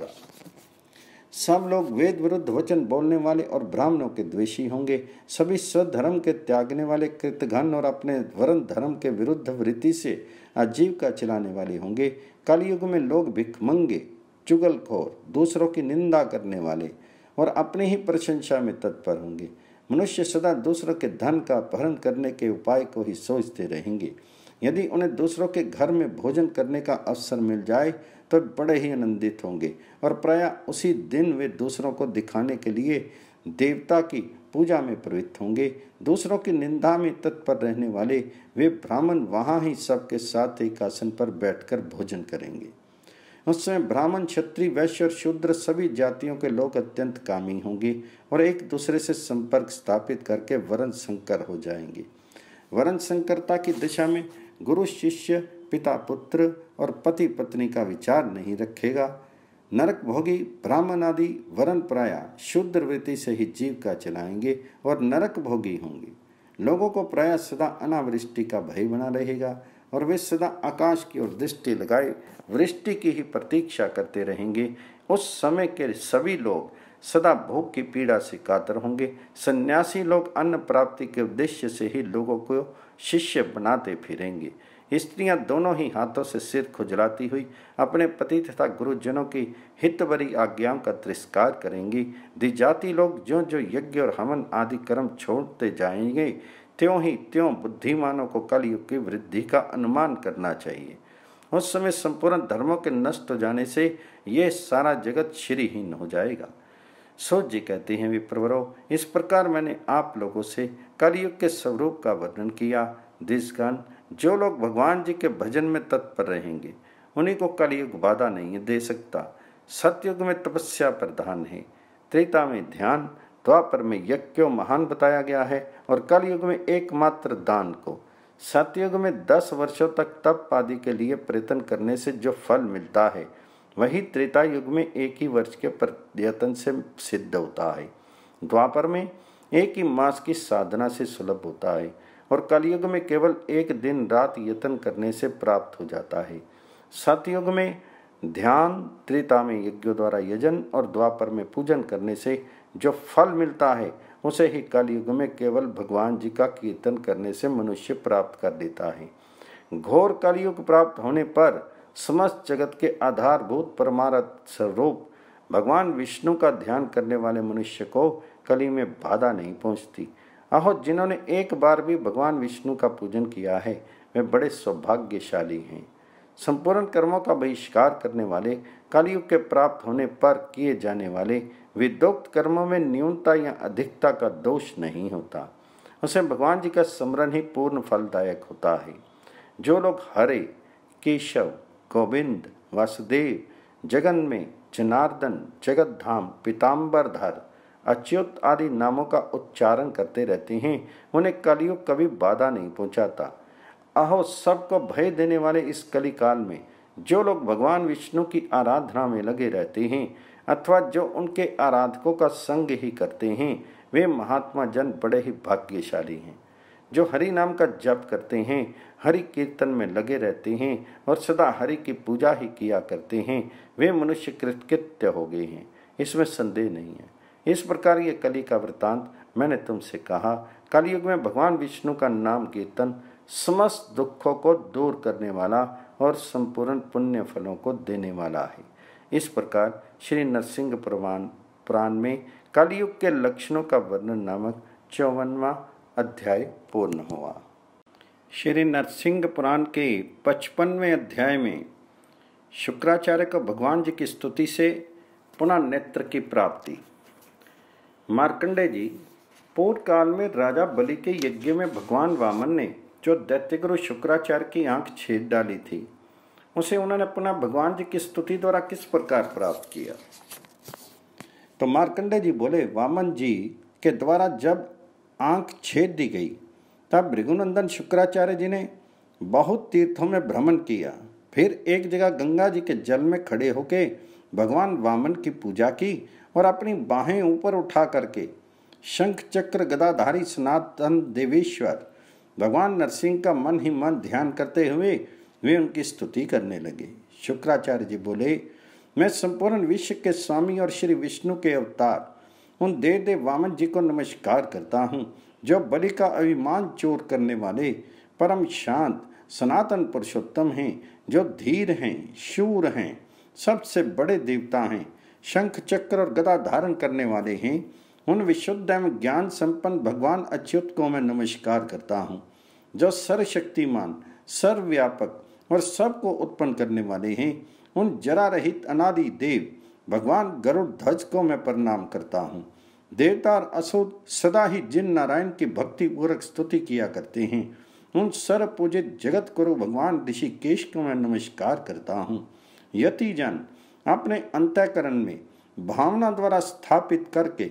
सब लोग वेद विरुद्ध वचन बोलने वाले और ब्राह्मणों के द्वेषी होंगे। सभी स्वधर्म के त्यागने वाले, कृतघ्न और अपने वर्ण धर्म के विरुद्ध वृत्ति से आजीविका चलाने वाले होंगे। कलयुग में लोग भिखमंगे, चुगलखोर, दूसरों की निंदा करने वाले और अपनी ही प्रशंसा में तत्पर होंगे। मनुष्य सदा दूसरों के धन का अपहरण करने के उपाय को ही सोचते रहेंगे। यदि उन्हें दूसरों के घर में भोजन करने का अवसर मिल जाए तो बड़े ही आनंदित होंगे और प्रायः उसी दिन वे दूसरों को दिखाने के लिए देवता की पूजा में प्रवृत्त होंगे। दूसरों की निंदा में तत्पर रहने वाले वे ब्राह्मण वहाँ ही सबके साथ एक आसन पर बैठकर भोजन करेंगे। उस समय ब्राह्मण, क्षत्रिय, वैश्य और शूद्र सभी जातियों के लोग अत्यंत कामी होंगे और एक दूसरे से संपर्क स्थापित करके वर्ण संकर हो जाएंगे। वर्ण संकरता की दिशा में गुरु शिष्य, पिता पुत्र और पति पत्नी का विचार नहीं रखेगा। नरक भोगी ब्राह्मण आदि वर्ण प्रायः शुद्र वृत्ति से ही जीविका चलाएंगे और नरक भोगी होंगे। लोगों को प्रायः सदा अनावृष्टि का भय बना रहेगा और वे सदा आकाश की ओर दृष्टि लगाए वृष्टि की ही प्रतीक्षा करते रहेंगे। उस समय के सभी लोग सदा भूख की पीड़ा से कातर होंगे। सन्यासी लोग अन्न प्राप्ति के उद्देश्य से ही लोगों को शिष्य बनाते फिरेंगे। स्त्रियां दोनों ही हाथों से सिर खुजलाती हुई अपने पति तथा गुरुजनों की हितभरी आज्ञाओं का तिरस्कार करेंगी। द्विजाति लोग ज्यों ज्यों यज्ञ और हवन आदि कर्म छोड़ते जाएंगे त्यों ही त्यों बुद्धिमानों को कलयुग की वृद्धि का अनुमान करना चाहिए। उस समय संपूर्ण धर्मों के नष्ट हो जाने से ये सारा जगत श्रीहीन हो जाएगा। सूत जी कहते हैं, विप्रवरों, इस प्रकार मैंने आप लोगों से कलयुग के स्वरूप का वर्णन किया। दिसगण, जो लोग भगवान जी के भजन में तत्पर रहेंगे उन्हीं को कलयुग बाधा नहीं दे सकता। सतयुग में तपस्या प्रधान है, त्रेता में ध्यान, द्वापर में यज्ञ को महान बताया गया है और कलयुग में एकमात्र दान को। सतयुग में दस वर्षों तक तप आदि के लिए प्रयत्न करने से जो फल मिलता है वही त्रेता युग में एक ही वर्ष के प्रयत्न से सिद्ध होता है। द्वापर में एक ही मास की साधना से सुलभ होता है और कलयुग में केवल एक दिन रात यत्न करने से प्राप्त हो जाता है। सतयुग में ध्यान, त्रेता में यज्ञों द्वारा यजन और द्वापर में पूजन करने से जो फल मिलता है उसे ही कलयुग में केवल भगवान जी का कीर्तन करने से मनुष्य प्राप्त कर लेता है। घोर कलयुग प्राप्त होने पर समस्त जगत के आधारभूत परमार्थ स्वरूप भगवान विष्णु का ध्यान करने वाले मनुष्य को कली में बाधा नहीं पहुंचती। अहो, जिन्होंने एक बार भी भगवान विष्णु का पूजन किया है वे बड़े सौभाग्यशाली हैं। संपूर्ण कर्मों का बहिष्कार करने वाले, कलयुग के प्राप्त होने पर किए जाने वाले विदोक्त कर्मों में न्यूनता या अधिकता का दोष नहीं होता। उसे भगवान जी का स्मरण ही पूर्ण फलदायक होता है। जो लोग हरे, केशव, गोविंद, वासुदेव, जगन में, जनार्दन, जगत धाम, पीताम्बरधर, अच्युत आदि नामों का उच्चारण करते रहते हैं उन्हें कलयुग कभी बाधा नहीं पहुंचाता। अहो, सबको भय देने वाले इस कली काल में जो लोग भगवान विष्णु की आराधना में लगे रहते हैं अथवा जो उनके आराधकों का संग ही करते हैं वे महात्मा जन बड़े ही भाग्यशाली हैं। जो हरि नाम का जप करते हैं, हरि कीर्तन में लगे रहते हैं और सदा हरि की पूजा ही किया करते हैं वे मनुष्य कृतकृत्य हो गए हैं, इसमें संदेह नहीं है। इस प्रकार ये कली का वृतांत मैंने तुमसे कहा। कलयुग में भगवान विष्णु का नाम कीर्तन समस्त दुखों को दूर करने वाला और संपूर्ण पुण्य फलों को देने वाला है। इस प्रकार श्री नरसिंह पुराण पुराण में कलयुग के लक्षणों का वर्णन नामक चौवनवा अध्याय पूर्ण हुआ। श्री नरसिंह पुराण के पचपनवें अध्याय में शुक्राचार्य को भगवान जी की स्तुति से पुनः नेत्र की प्राप्ति। मार्कंडेय जी, पूर्व काल में राजा बलि के यज्ञ में भगवान वामन ने जो दैत्यगुरु शुक्राचार्य की आंख छेद डाली थी उसे उन्होंने पुनः भगवान जी की स्तुति द्वारा किस प्रकार प्राप्त किया? तो मार्कंडेय जी बोले, वामन जी के द्वारा जब आंख छेद दी गई तब भृगुनंदन शुक्राचार्य जी ने बहुत तीर्थों में भ्रमण किया। फिर एक जगह गंगा जी के जल में खड़े होके भगवान वामन की पूजा की और अपनी बाहें ऊपर उठा करके शंख चक्र गदाधारी सनातन देवेश्वर भगवान नरसिंह का मन ही मन ध्यान करते हुए वे उनकी स्तुति करने लगे। शुक्राचार्य जी बोले, मैं संपूर्ण विश्व के स्वामी और श्री विष्णु के अवतार उन देव देव वामन जी को नमस्कार करता हूँ जो बलि का अभिमान चोर करने वाले परम शांत सनातन पुरुषोत्तम हैं, जो धीर हैं, शूर हैं, सबसे बड़े देवता हैं, शंख चक्र और गदा धारण करने वाले हैं। उन विशुद्ध एवं ज्ञान संपन्न भगवान अच्युत को मैं नमस्कार करता हूँ जो सर्वशक्तिमान, सर्वव्यापक और सबको उत्पन्न करने वाले हैं। उन जरा रहित अनादि देव भगवान गरुड़ ध्वज को मैं प्रणाम करता हूँ। देवता और असुर सदा ही जिन नारायण की भक्ति पूर्वक स्तुति किया करते हैं उन सर्व पूजित जगत गुरु भगवान ऋषिकेश को मैं नमस्कार करता हूँ। यति जन अपने अंतःकरण में भावना द्वारा स्थापित करके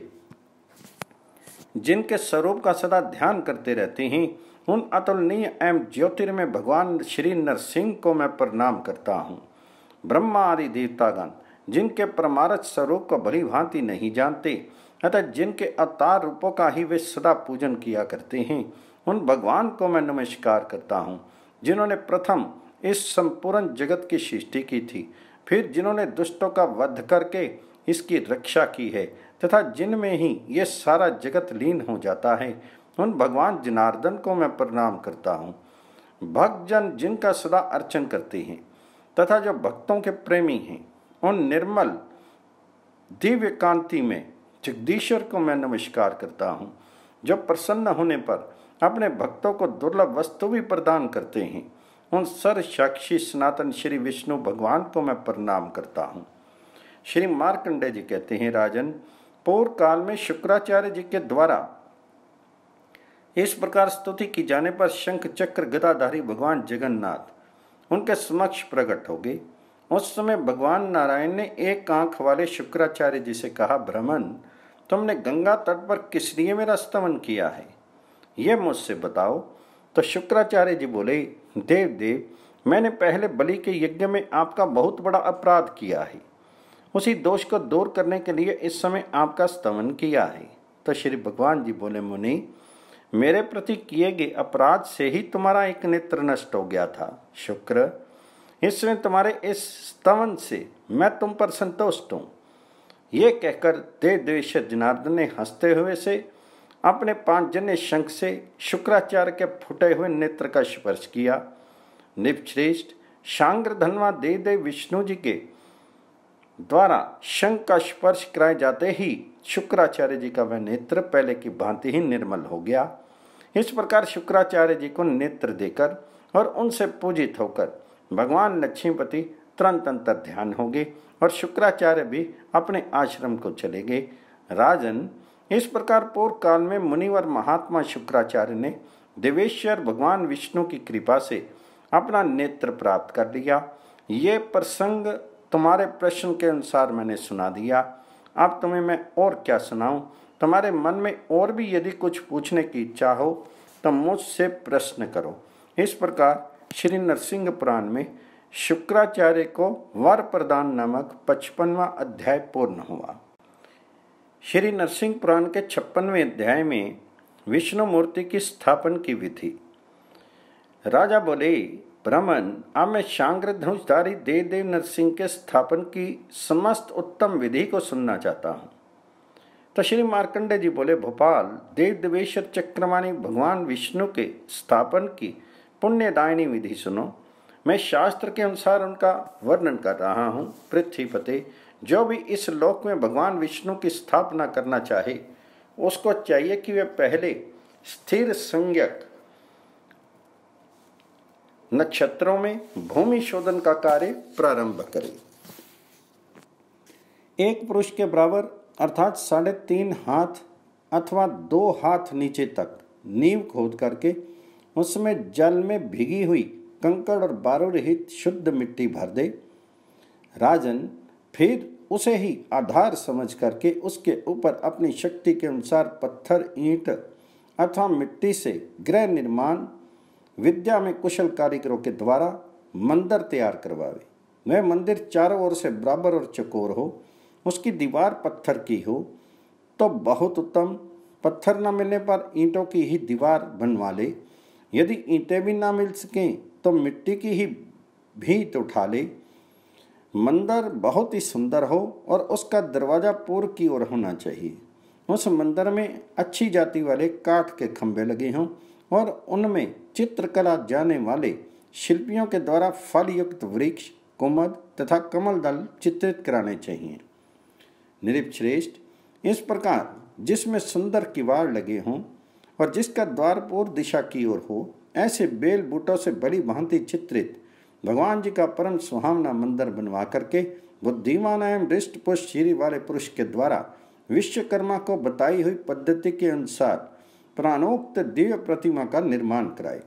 जिनके स्वरूप का सदा ध्यान करते रहते हैं उन अतुलनीय एवं ज्योतिर्मय भगवान श्री नरसिंह को मैं प्रणाम करता हूँ। ब्रह्मा आदि देवतागण जिनके परमार्थ स्वरूप को भली भांति नहीं जानते अतः जिनके अवतार रूपों का ही वे सदा पूजन किया करते हैं उन भगवान को मैं नमस्कार करता हूँ जिन्होंने प्रथम इस संपूर्ण जगत की सृष्टि की थी, फिर जिन्होंने दुष्टों का वध करके इसकी रक्षा की है तथा जिनमें ही ये सारा जगत लीन हो जाता है उन भगवान जनार्दन को मैं प्रणाम करता हूँ। भक्तजन जिनका सदा अर्चन करते हैं तथा जो भक्तों के प्रेमी हैं उन निर्मल दिव्य कांति में जगदीश्वर को मैं नमस्कार करता हूँ जो प्रसन्न होने पर अपने भक्तों को दुर्लभ वस्तु भी प्रदान करते हैं। उन सर्व साक्षी सनातन श्री विष्णु भगवान को मैं प्रणाम करता हूँ। श्री मार्कंडेय जी कहते हैं, राजन, पूर्व काल में शुक्राचार्य जी के द्वारा इस प्रकार स्तुति की जाने पर शंख चक्र गदाधारी भगवान जगन्नाथ उनके समक्ष प्रकट हो गए। उस समय भगवान नारायण ने एक आंख वाले शुक्राचार्य जी से कहा, ब्राह्मण, तुमने गंगा तट पर किस लिए मेरा स्तमन किया है, यह मुझसे बताओ। तो शुक्राचार्य जी बोले, देव देव, मैंने पहले बलि के यज्ञ में आपका बहुत बड़ा अपराध किया है, उसी दोष को दूर करने के लिए इस समय आपका स्तमन किया है। तो श्री भगवान जी बोले, मुनि, मेरे प्रति किए गए अपराध से ही तुम्हारा एक नेत्र नष्ट हो गया था। शुक्र, इसमें तुम्हारे इस स्तमन से मैं तुम पर संतुष्ट हूँ। ये कहकर देव देवेश्वर जनार्दन ने हंसते हुए से अपने पांचजन्य शंख से शुक्राचार्य के फूटे हुए नेत्र का स्पर्श किया। निपश्रेष्ठ, शांग्र धनवा देव देव विष्णु जी के द्वारा शंख का स्पर्श कराए जाते ही शुक्राचार्य जी का वह नेत्र पहले की भांति ही निर्मल हो गया। इस प्रकार शुक्राचार्य जी को नेत्र देकर और उनसे पूजित होकर भगवान लक्ष्मीपति तुरंत अंतर ध्यान हो गए और शुक्राचार्य भी अपने आश्रम को चले गए। राजन, इस प्रकार पूर्व काल में मुनिवर महात्मा शुक्राचार्य ने देवेश्वर भगवान विष्णु की कृपा से अपना नेत्र प्राप्त कर लिया। ये प्रसंग तुम्हारे प्रश्न के अनुसार मैंने सुना दिया। अब तुम्हें मैं और क्या सुनाऊं? तुम्हारे मन में और भी यदि कुछ पूछने की इच्छा हो तो मुझसे प्रश्न करो। इस प्रकार श्री नरसिंह पुराण में शुक्राचार्य को वर प्रदान नामक पचपनवा अध्याय पूर्ण हुआ। श्री नरसिंह पुराण के छप्पनवें अध्याय में विष्णु मूर्ति की स्थापन की विधि। राजा बोले, ब्राह्मण, अब मैं शांग्र धनुषधारी देव देव नरसिंह के स्थापन की समस्त उत्तम विधि को सुनना चाहता हूँ। तो श्री मार्कंडे जी बोले, भोपाल, देव देवेश्वर चक्रवाणी भगवान विष्णु के स्थापन की पुण्यदायिनी विधि सुनो। मैं शास्त्र के अनुसार उनका वर्णन कर रहा हूँ। पृथ्वीपते, जो भी इस लोक में भगवान विष्णु की स्थापना करना चाहे उसको चाहिए कि वे पहले स्थिर संज्ञक नक्षत्रों में भूमि शोधन का कार्य प्रारंभ करे। एक पुरुष के बराबर अर्थात साढ़े तीन हाथ अथवा दो हाथ नीचे तक नींव खोद करके उसमें जल में भीगी हुई कंकड़ और बारू रहित शुद्ध मिट्टी भर दे। राजन, फिर उसे ही आधार समझ करके उसके ऊपर अपनी शक्ति के अनुसार पत्थर, ईंट अथवा मिट्टी से गृह निर्माण विद्या में कुशल कारीगरों के द्वारा मंदिर तैयार करवावे। वह मंदिर चारों ओर से बराबर और चकोर हो, उसकी दीवार पत्थर की हो तो बहुत उत्तम। पत्थर न मिलने पर ईंटों की ही दीवार बनवा ले। यदि ईंटें भी ना मिल सकें तो मिट्टी की ही भीत उठा ले। मंदिर बहुत ही सुंदर हो और उसका दरवाजा पूर्व की ओर होना चाहिए। उस मंदिर में अच्छी जाति वाले काठ के खंभे लगे हों और उनमें चित्रकला जाने वाले शिल्पियों के द्वारा फल युक्त वृक्ष, कुमुद तथा कमल दल चित्रित कराने चाहिए। निरपश्रेष्ठ, इस प्रकार जिसमें सुंदर किवाड़ लगे हों और जिसका द्वार पूर्व दिशा की ओर हो, ऐसे बेल बूटों से बड़ी भांति चित्रित भगवान जी का परम सुहावना मंदिर बनवा करके बुद्धिमान एवं हृष्ट पुष्ट शरीर वाले पुरुष के द्वारा विश्वकर्मा को बताई हुई पद्धति के अनुसार प्राणोक्त दिव्य प्रतिमा का निर्माण कराए।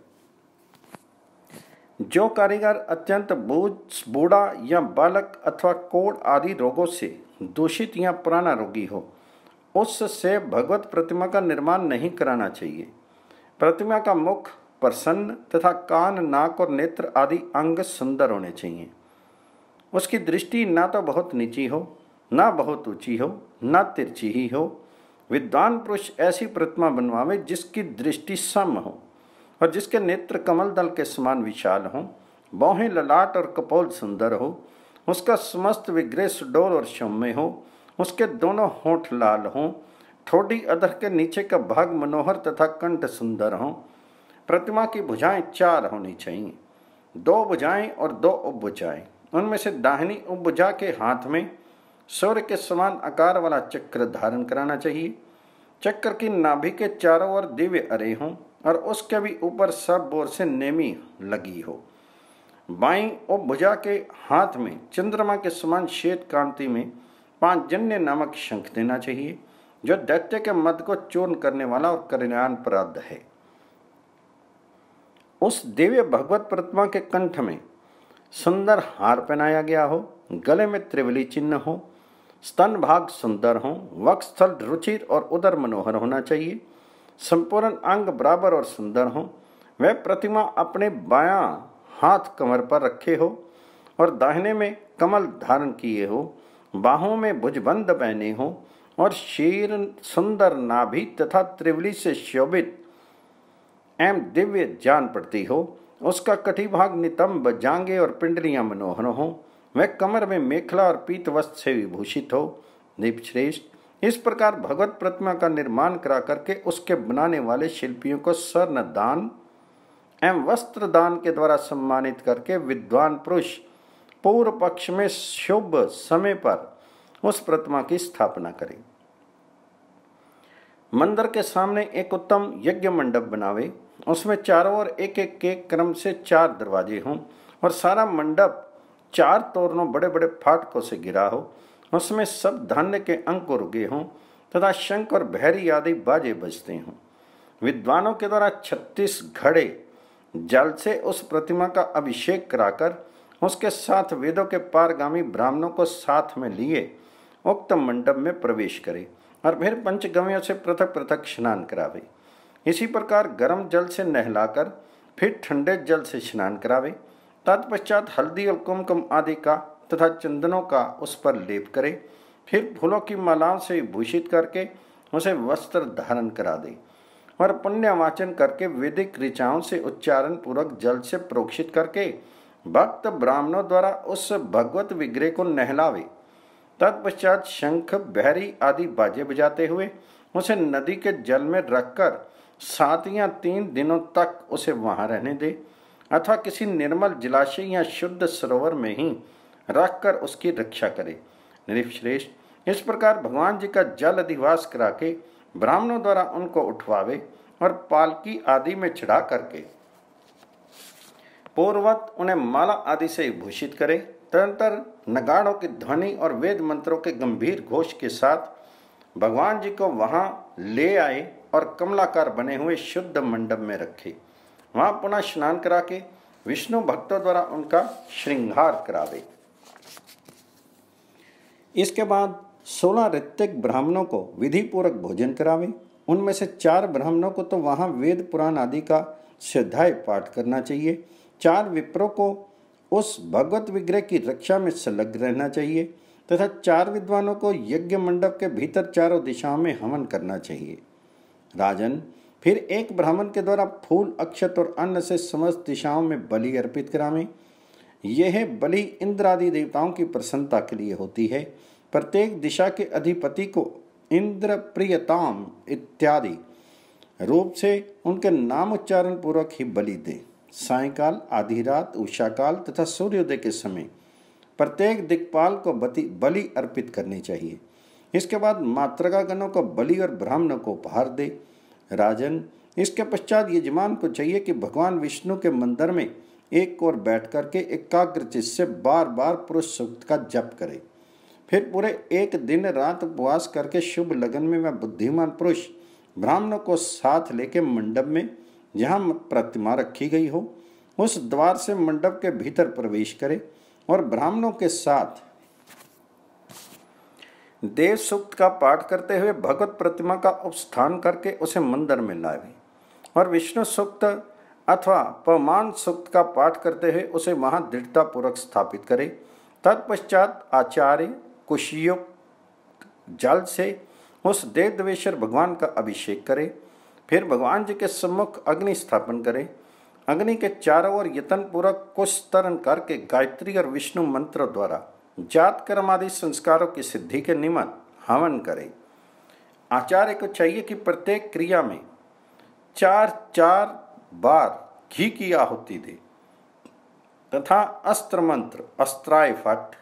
जो कारीगर अत्यंत बूढ़ बूढ़ा या बालक अथवा कोढ़ आदि रोगों से दूषित या पुराना रोगी हो, उससे भगवत प्रतिमा का निर्माण नहीं कराना चाहिए। प्रतिमा का मुख प्रसन्न तथा कान, नाक और नेत्र आदि अंग सुंदर होने चाहिए। उसकी दृष्टि ना तो बहुत नीची हो, ना बहुत ऊंची हो, ना तिरछी ही हो। विद्वान पुरुष ऐसी प्रतिमा बनवावे जिसकी दृष्टि सम हो और जिसके नेत्र कमल दल के समान विशाल हों, बाहें ललाट और कपोल सुंदर हो, उसका समस्त विग्रह सुडोल और सौम्य हो, उसके दोनों होंठ लाल हों, ठोड़ी अधर के नीचे का भाग मनोहर तथा कंठ सुंदर हों। प्रतिमा की भुजाएं चार होनी चाहिए, दो भुजाएं और दो उपभुजाएं। उनमें से दाहिनी उपभुजा के हाथ में सूर्य के समान आकार वाला चक्र धारण कराना चाहिए। चक्र की नाभि के चारों ओर दिव्य अरे हों और उसके भी ऊपर सब ओर से नेमी लगी हो। बाईं उपभुजा के हाथ में चंद्रमा के समान श्वेत कांति में पांचजन्य नामक शंख देना चाहिए, जो दैत्य के मद को चूर्ण करने वाला और कल्याणप्रद है। उस दिव्य भगवत प्रतिमा के कंठ में सुंदर हार पहनाया गया हो, गले में त्रिवली चिन्ह हो, स्तन भाग सुंदर हो, वक्षस्थल रुचिर और उदर मनोहर होना चाहिए, संपूर्ण अंग बराबर और सुंदर हो। वह प्रतिमा अपने बायां हाथ कमर पर रखे हो और दाहिने में कमल धारण किए हो, बाहों में भुजबंद पहने हो और शीर सुंदर नाभि तथा त्रिवली से शोभित एवं दिव्य जान पड़ती हो। उसका कटिभाग नितंब, जांगे और पिंडलियां मनोहर हो। वह कमर में मेखला और पीत वस्त्र से विभूषित हो। दीपश्रेष्ठ, इस प्रकार भगवत प्रतिमा का निर्माण करा करके उसके बनाने वाले शिल्पियों को स्वर्ण दान एवं वस्त्र दान के द्वारा सम्मानित करके विद्वान पुरुष पूर्व पक्ष में शुभ समय पर उस प्रतिमा की स्थापना करें। मंदिर के सामने एक उत्तम यज्ञ मंडप बनावे, उसमें चारों ओर एक एक के क्रम से चार दरवाजे हों और सारा मंडप चार तोरणों बड़े बड़े फाटकों से घिरा हो। उसमें सब धान्य के अंकुर उगे हों तथा शंख और भैरी आदि बाजे बजते हों। विद्वानों के द्वारा छत्तीस घड़े जल से उस प्रतिमा का अभिषेक कराकर उसके साथ वेदों के पारगामी ब्राह्मणों को साथ में लिए उक्त मंडप में प्रवेश करे और फिर पंचगव्यों से पृथक पृथक स्नान करावे। इसी प्रकार गर्म जल से नहलाकर फिर ठंडे जल से स्नान करावे। तत्पश्चात हल्दी और कुमकुम आदि का तथा चंदनों का उस पर लेप करे। फिर फूलों की मालाओं से भूषित करके उसे वस्त्र धारण करा दे और पुण्य वाचन करके वैदिक ऋचाओं से उच्चारण पूर्वक जल से प्रोक्षित करके भक्त ब्राह्मणों द्वारा उस भगवत विग्रह को नहलावे। तत्पश्चात शंख, बहरी आदि बाजे बजाते हुए उसे नदी के जल में रखकर सात या तीन दिनों तक उसे वहां रहने दे अथवा किसी निर्मल जलाशय या शुद्ध सरोवर में ही रखकर उसकी रक्षा करे। नृपश्रेष्ठ, इस प्रकार भगवान जी का जल अधिवास करा के ब्राह्मणों द्वारा उनको उठवावे और पालकी आदि में चढ़ा करके पूर्ववत उन्हें माला आदि से भूषित करे। तदंतर नगाड़ों की ध्वनि और वेद मंत्रों के गंभीर घोष के साथ भगवान जी को वहां ले आए और कमलाकार बने हुए शुद्ध मंडप में रखे। वहां पुनः स्नान करा के विष्णु भक्तों द्वारा उनका श्रृंगार करावे। इसके बाद सोलह ऋत्विक ब्राह्मणों को विधि पूर्वक भोजन करावे। उनमें से चार ब्राह्मणों को तो वहां वेद पुराण आदि का श्रद्धाय पाठ करना चाहिए। चार विप्रों को उस भगवत विग्रह की रक्षा में संलग्न रहना चाहिए तथा चार विद्वानों को यज्ञ मंडप के भीतर चारों दिशाओं में हवन करना चाहिए। राजन, फिर एक ब्राह्मण के द्वारा फूल, अक्षत और अन्न से समस्त दिशाओं में बलि अर्पित करावें। यह बलि इंद्र आदि देवताओं की प्रसन्नता के लिए होती है। प्रत्येक दिशा के अधिपति को इंद्र प्रियताम इत्यादि रूप से उनके नाम उच्चारण पूर्वक ही बलि दे। सायंकाल, आधी रात, उषाकाल तथा सूर्योदय के समय प्रत्येक दिक्पाल को बलि अर्पित करनी चाहिए। इसके बाद मातृकागणों को बलि और ब्राह्मणों को उपहार दे। राजन, इसके पश्चात यजमान को चाहिए कि भगवान विष्णु के मंदिर में एक ओर बैठ करके एकाग्रचित्त से बार बार पुरुष सूक्त का जप करे। फिर पूरे एक दिन रात उपवास करके शुभ लगन में वह बुद्धिमान पुरुष ब्राह्मणों को साथ लेके मंडप में जहाँ प्रतिमा रखी गई हो उस द्वार से मंडप के भीतर प्रवेश करे और ब्राह्मणों के साथ देव सूक्त का पाठ करते हुए भगवत प्रतिमा का उपस्थान करके उसे मंदिर में लावे और विष्णु सूक्त अथवा पवमान सूक्त का पाठ करते हुए उसे वहां दृढ़ता पूर्वक स्थापित करे। तत्पश्चात आचार्य कुशयुक्त जल से उस देव देवेश्वर भगवान का अभिषेक करे। फिर भगवान जी के सम्मुख अग्नि स्थापन करे। अग्नि के चारों ओर यत्न पूर्वक कुश तरन करके गायत्री और विष्णु मंत्र द्वारा जात कर्म आदि संस्कारों की सिद्धि के निमित्त हवन करे। आचार्य को चाहिए कि प्रत्येक क्रिया में चार चार बार घी की आहुति दे तथा अस्त्र मंत्र अस्त्राय फट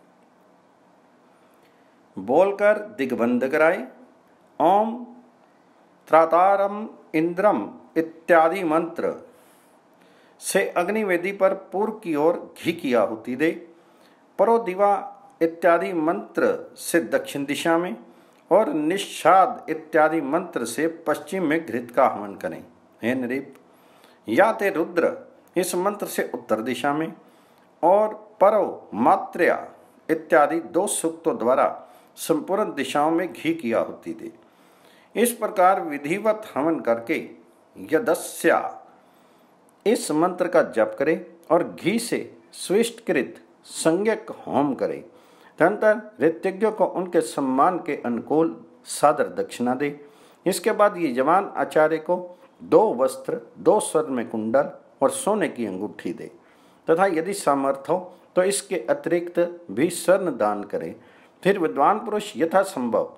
बोलकर दिग्बंध कराए। ओम त्रातारम इंद्रम इत्यादि मंत्र से अग्निवेदी पर पूर्व की ओर घी की आहुति दे। परो दिवा इत्यादि मंत्र से दक्षिण दिशा में और निषाद इत्यादि मंत्र से पश्चिम में घृत का हवन करें। हे नृप, या ते रुद्र इस मंत्र से उत्तर दिशा में और परो मात्र्या इत्यादि दो सूक्तों द्वारा संपूर्ण दिशाओं में घी की आहुति दे। इस प्रकार विधिवत हवन करके यदस्या इस मंत्र का जप करे और घी से स्विष्टकृत संज्ञक होम करे। तदनंतर ऋत्विज्ञों को उनके सम्मान के अनुकूल सादर दक्षिणा दे। इसके बाद ये जवान आचार्य को दो वस्त्र, दो स्वर्ण में कुंडल और सोने की अंगूठी दे तथा यदि सामर्थ्य हो तो इसके अतिरिक्त भी स्वर्ण दान करे। फिर विद्वान पुरुष यथासंभव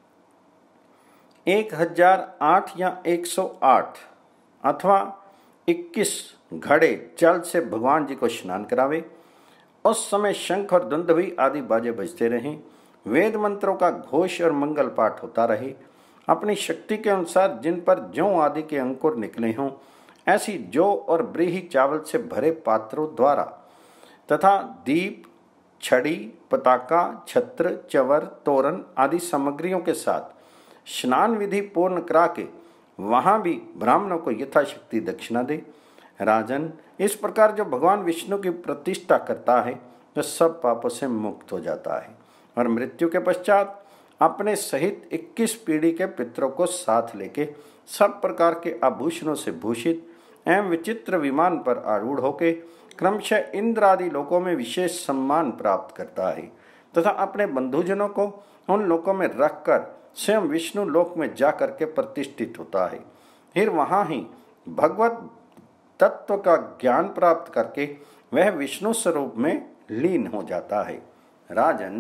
एक हजार आठ या एक सौ आठ अथवा इक्कीस घड़े जल से भगवान जी को स्नान करावे। उस समय शंख और दुंदुभी आदि बाजे बजते रहें, वेद मंत्रों का घोष और मंगल पाठ होता रहे। अपनी शक्ति के अनुसार जिन पर जौ आदि के अंकुर निकले हों ऐसी जौ और ब्रीही चावल से भरे पात्रों द्वारा तथा दीप, छड़ी, पताका, छत्र, चवर, तोरण आदि सामग्रियों के साथ स्नान विधि पूर्ण करा के वहां भी ब्राह्मणों को यथाशक्ति दक्षिणा दे। राजन, इस प्रकार जो भगवान विष्णु की प्रतिष्ठा करता है तो सब पापों से मुक्त हो जाता है और मृत्यु के पश्चात अपने सहित इक्कीस पीढ़ी के पितरों को साथ लेके सब प्रकार के आभूषणों से भूषित एवं विचित्र विमान पर आरूढ़ होके क्रमशः इंद्र आदि लोकों में विशेष सम्मान प्राप्त करता है तथा अपने बंधुजनों को उन लोकों में रखकर स्वयं विष्णु लोक में जाकर के प्रतिष्ठित होता है। फिर वहां ही भगवत तत्व का ज्ञान प्राप्त करके वह विष्णु स्वरूप में लीन हो जाता है। राजन,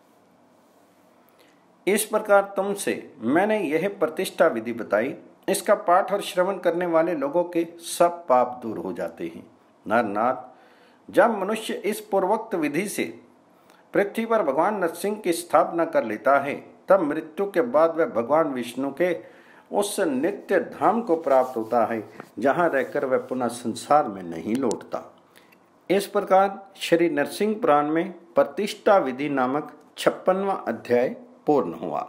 इस प्रकार तुमसे मैंने यह प्रतिष्ठा विधि बताई। इसका पाठ और श्रवण करने वाले लोगों के सब पाप दूर हो जाते हैं। नरनाथ, जब मनुष्य इस पूर्वोक्त विधि से पृथ्वी पर भगवान नरसिंह की स्थापना कर लेता है तब मृत्यु के बाद वह भगवान विष्णु के उस नित्य धाम को प्राप्त होता है जहां रहकर वह पुनः संसार में नहीं लौटता। इस प्रकार श्री नरसिंह पुराण में प्रतिष्ठा विधि नामक छप्पनवां अध्याय पूर्ण हुआ।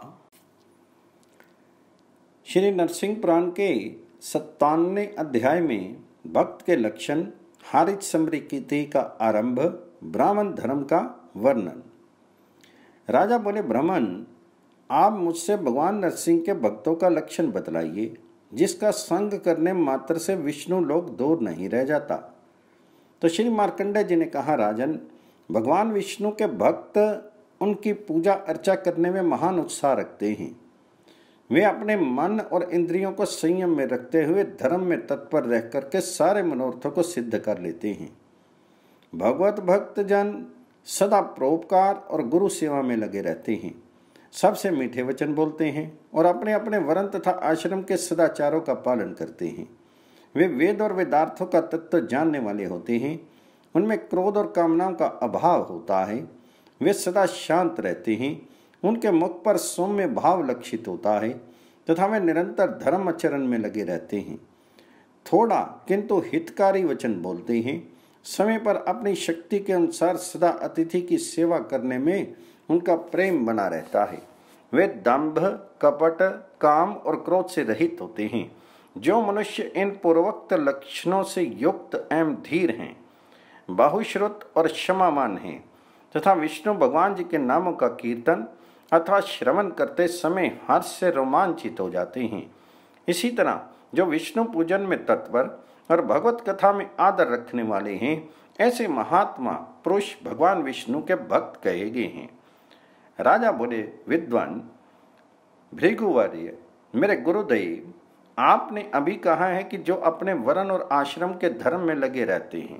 श्री नरसिंह पुराण के सत्तानवे अध्याय में भक्त के लक्षण, हारित समृद्धि का आरंभ, ब्राह्मण धर्म का वर्णन। राजा बोले, ब्राह्मण, आप मुझसे भगवान नरसिंह के भक्तों का लक्षण बतलाइए जिसका संग करने मात्र से विष्णु लोक दूर नहीं रह जाता। तो श्री मार्कंडेय जी ने कहा, राजन, भगवान विष्णु के भक्त उनकी पूजा अर्चा करने में महान उत्साह रखते हैं। वे अपने मन और इंद्रियों को संयम में रखते हुए धर्म में तत्पर रह करके सारे मनोरथों को सिद्ध कर लेते हैं। भगवत भक्त जन सदा परोपकार और गुरु सेवा में लगे रहते हैं, सबसे मीठे वचन बोलते हैं और अपने अपने वर्ण तथा आश्रम के सदाचारों का पालन करते हैं। वे वेद और वेदार्थों का तत्व जानने वाले होते हैं। उनमें क्रोध और कामनाओं का अभाव होता है। वे सदा शांत रहते हैं। उनके मुख पर सौम्य भाव लक्षित होता है तथा वे निरंतर धर्म आचरण में लगे रहते हैं। थोड़ा किंतु हितकारी वचन बोलते हैं। समय पर अपनी शक्ति के अनुसार सदा अतिथि की सेवा करने में उनका प्रेम बना रहता है। वे दंभ, कपट, काम और क्रोध से रहित होते हैं। जो मनुष्य इन पूर्वोक्त लक्षणों से युक्त एवं धीर हैं, बहुश्रुत और क्षमामान हैं तथा विष्णु भगवान जी के नामों का कीर्तन अथवा श्रवण करते समय हर्ष से रोमांचित हो जाते हैं, इसी तरह जो विष्णु पूजन में तत्पर और भगवत कथा में आदर रखने वाले हैं, ऐसे महात्मा पुरुष भगवान विष्णु के भक्त कहे गए हैं। राजा बोले, विद्वान भृगुवर्य, मेरे गुरुदेव, आपने अभी कहा है कि जो अपने वर्ण और आश्रम के धर्म में लगे रहते हैं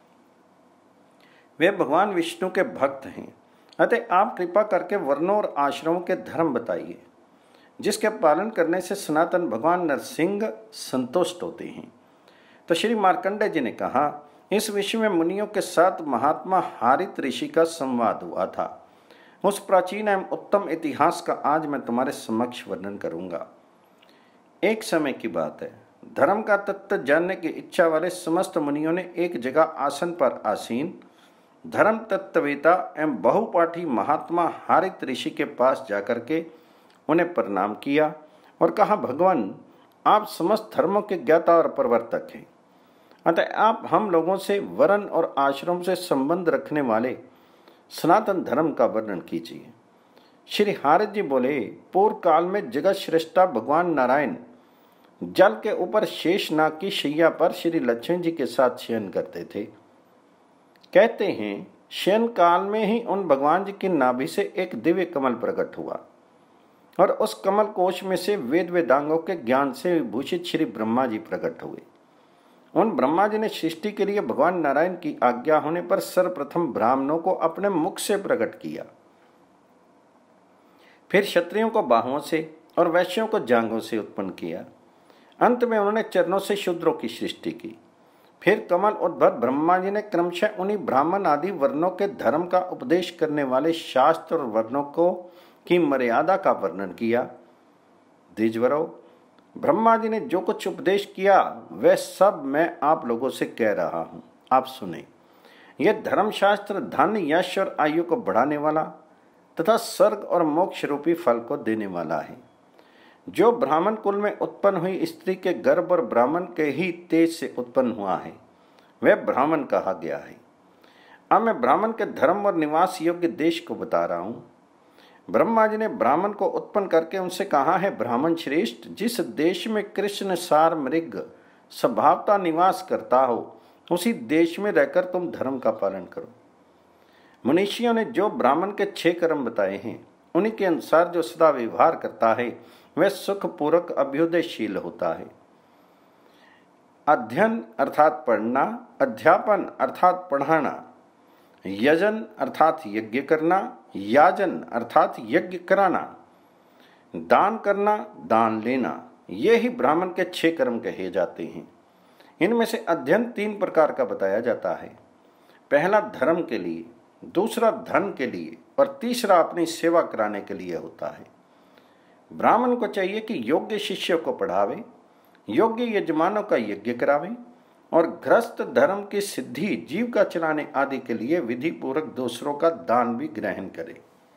वे भगवान विष्णु के भक्त हैं। अतः आप कृपा करके वर्णों और आश्रमों के धर्म बताइए जिसके पालन करने से सनातन भगवान नरसिंह संतुष्ट होते हैं। तो श्री मार्कंडेय जी ने कहा, इस विषय में मुनियों के साथ महात्मा हारित ऋषि का संवाद हुआ था। उस प्राचीन एवं उत्तम इतिहास का आज मैं तुम्हारे समक्ष वर्णन करूंगा। एक समय की बात है, धर्म का तत्व जानने की इच्छा वाले समस्त मुनियों ने एक जगह आसन पर आसीन धर्म तत्ववेता एवं बहुपाठी महात्मा हारित ऋषि के पास जाकर के उन्हें प्रणाम किया और कहा, भगवान, आप समस्त धर्मों के ज्ञाता और प्रवर्तक हैं। अतः आप हम लोगों से वर्ण और आश्रम से संबंध रखने वाले सनातन धर्म का वर्णन कीजिए। श्री हारद जी बोले, पूर्व काल में जगत श्रेष्ठा भगवान नारायण जल के ऊपर शेषनाग की शैया पर श्री लक्ष्मण जी के साथ शयन करते थे। कहते हैं शयन काल में ही उन भगवान जी की नाभि से एक दिव्य कमल प्रकट हुआ और उस कमल कोश में से वेद वेदांगों के ज्ञान से विभूषित श्री ब्रह्मा जी प्रकट हुए। उन ब्रह्मा जी ने सृष्टि के लिए भगवान नारायण की आज्ञा होने पर सर्वप्रथम ब्राह्मणों को अपने मुख से प्रकट किया, फिर क्षत्रियों को बाहुओं से और वैश्यों को जांघों से उत्पन्न किया। अंत में उन्होंने चरणों से शूद्रों की सृष्टि की। फिर कमल उद्भव ब्रह्मा जी ने क्रमशः उन्हीं ब्राह्मण आदि वर्णों के धर्म का उपदेश करने वाले शास्त्र और वर्णों को की मर्यादा का वर्णन किया। द्विजवरों, ब्रह्मा जी ने जो कुछ उपदेश किया वह सब मैं आप लोगों से कह रहा हूँ, आप सुने। यह धर्मशास्त्र धन, यश और आयु को बढ़ाने वाला तथा स्वर्ग और मोक्ष रूपी फल को देने वाला है। जो ब्राह्मण कुल में उत्पन्न हुई स्त्री के गर्भ और ब्राह्मण के ही तेज से उत्पन्न हुआ है वह ब्राह्मण कहा गया है। अब मैं ब्राह्मण के धर्म और निवास योग्य देश को बता रहा हूँ। ब्रह्मा जी ने ब्राह्मण को उत्पन्न करके उनसे कहा है, ब्राह्मण श्रेष्ठ, जिस देश में कृष्ण सार मृग स्वभावता निवास करता हो उसी देश में रहकर तुम धर्म का पालन करो। मनीषियों ने जो ब्राह्मण के छह कर्म बताए हैं उन्हीं के अनुसार जो सदा व्यवहार करता है वह सुख पूर्वक अभ्युदयशील होता है। अध्ययन अर्थात पढ़ना, अध्यापन अर्थात पढ़ाना, यजन अर्थात यज्ञ करना, याजन अर्थात यज्ञ कराना, दान करना, दान लेना, ये ही ब्राह्मण के छह कर्म कहे जाते हैं। इनमें से अध्ययन तीन प्रकार का बताया जाता है। पहला धर्म के लिए, दूसरा धन के लिए और तीसरा अपनी सेवा कराने के लिए होता है। ब्राह्मण को चाहिए कि योग्य शिष्यों को पढ़ावे, योग्य यजमानों का यज्ञ करावे और गृहस्थ धर्म की सिद्धि, जीविका चलाने आदि के लिए विधि पूर्वक दूसरों का दान भी ग्रहण करे।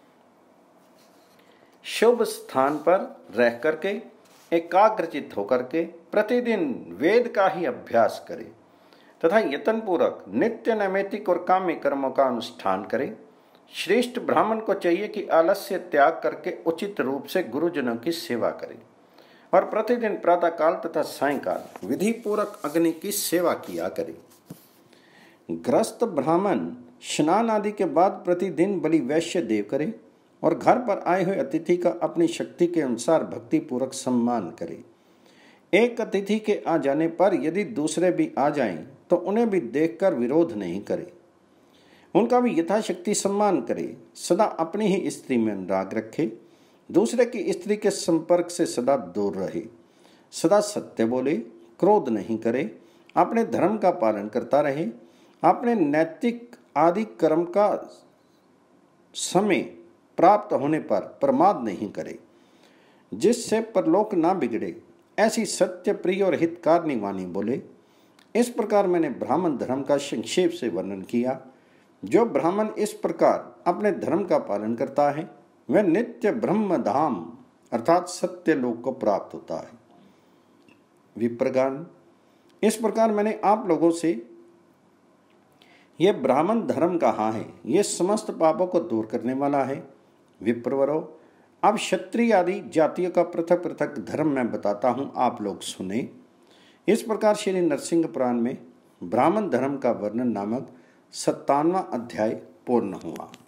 शुभ स्थान पर रह करके एकाग्रचित होकर के प्रतिदिन वेद का ही अभ्यास करे तथा यत्न पूर्वक नित्य नैमित्तिक और काम्य कर्मों का अनुष्ठान करे। श्रेष्ठ ब्राह्मण को चाहिए कि आलस्य त्याग करके उचित रूप से गुरुजनों की सेवा करे और प्रतिदिन प्रातःकाल तथा सायंकाल विधि पूर्वक अग्नि की सेवा किया करे। गृहस्थ ब्राह्मण स्नान आदि के बाद प्रतिदिन बलि वैश्य देव करे और घर पर आए हुए अतिथि का अपनी शक्ति के अनुसार भक्ति पूर्वक सम्मान करे। एक अतिथि के आ जाने पर यदि दूसरे भी आ जाएं तो उन्हें भी देखकर विरोध नहीं करे, उनका भी यथाशक्ति सम्मान करे। सदा अपनी ही स्त्री में अनुराग रखे, दूसरे की स्त्री के संपर्क से सदा दूर रहे, सदा सत्य बोले, क्रोध नहीं करे, अपने धर्म का पालन करता रहे, अपने नैतिक आदि कर्म का समय प्राप्त होने पर प्रमाद नहीं करे, जिससे परलोक ना बिगड़े, ऐसी सत्य प्रिय और हितकारनी वाणी बोले। इस प्रकार मैंने ब्राह्मण धर्म का संक्षेप से वर्णन किया। जो ब्राह्मण इस प्रकार अपने धर्म का पालन करता है वह नित्य ब्रह्म धाम अर्थात सत्य लोक को प्राप्त होता है। विप्रगण, इस प्रकार मैंने आप लोगों से यह ब्राह्मण धर्म कहा है, यह समस्त पापों को दूर करने वाला है। विप्रवरों, अब क्षत्रिय आदि जातियों का पृथक पृथक धर्म मैं बताता हूं, आप लोग सुने। इस प्रकार श्री नरसिंह पुराण में ब्राह्मण धर्म का वर्णन नामक सत्तावनवां अध्याय पूर्ण हुआ।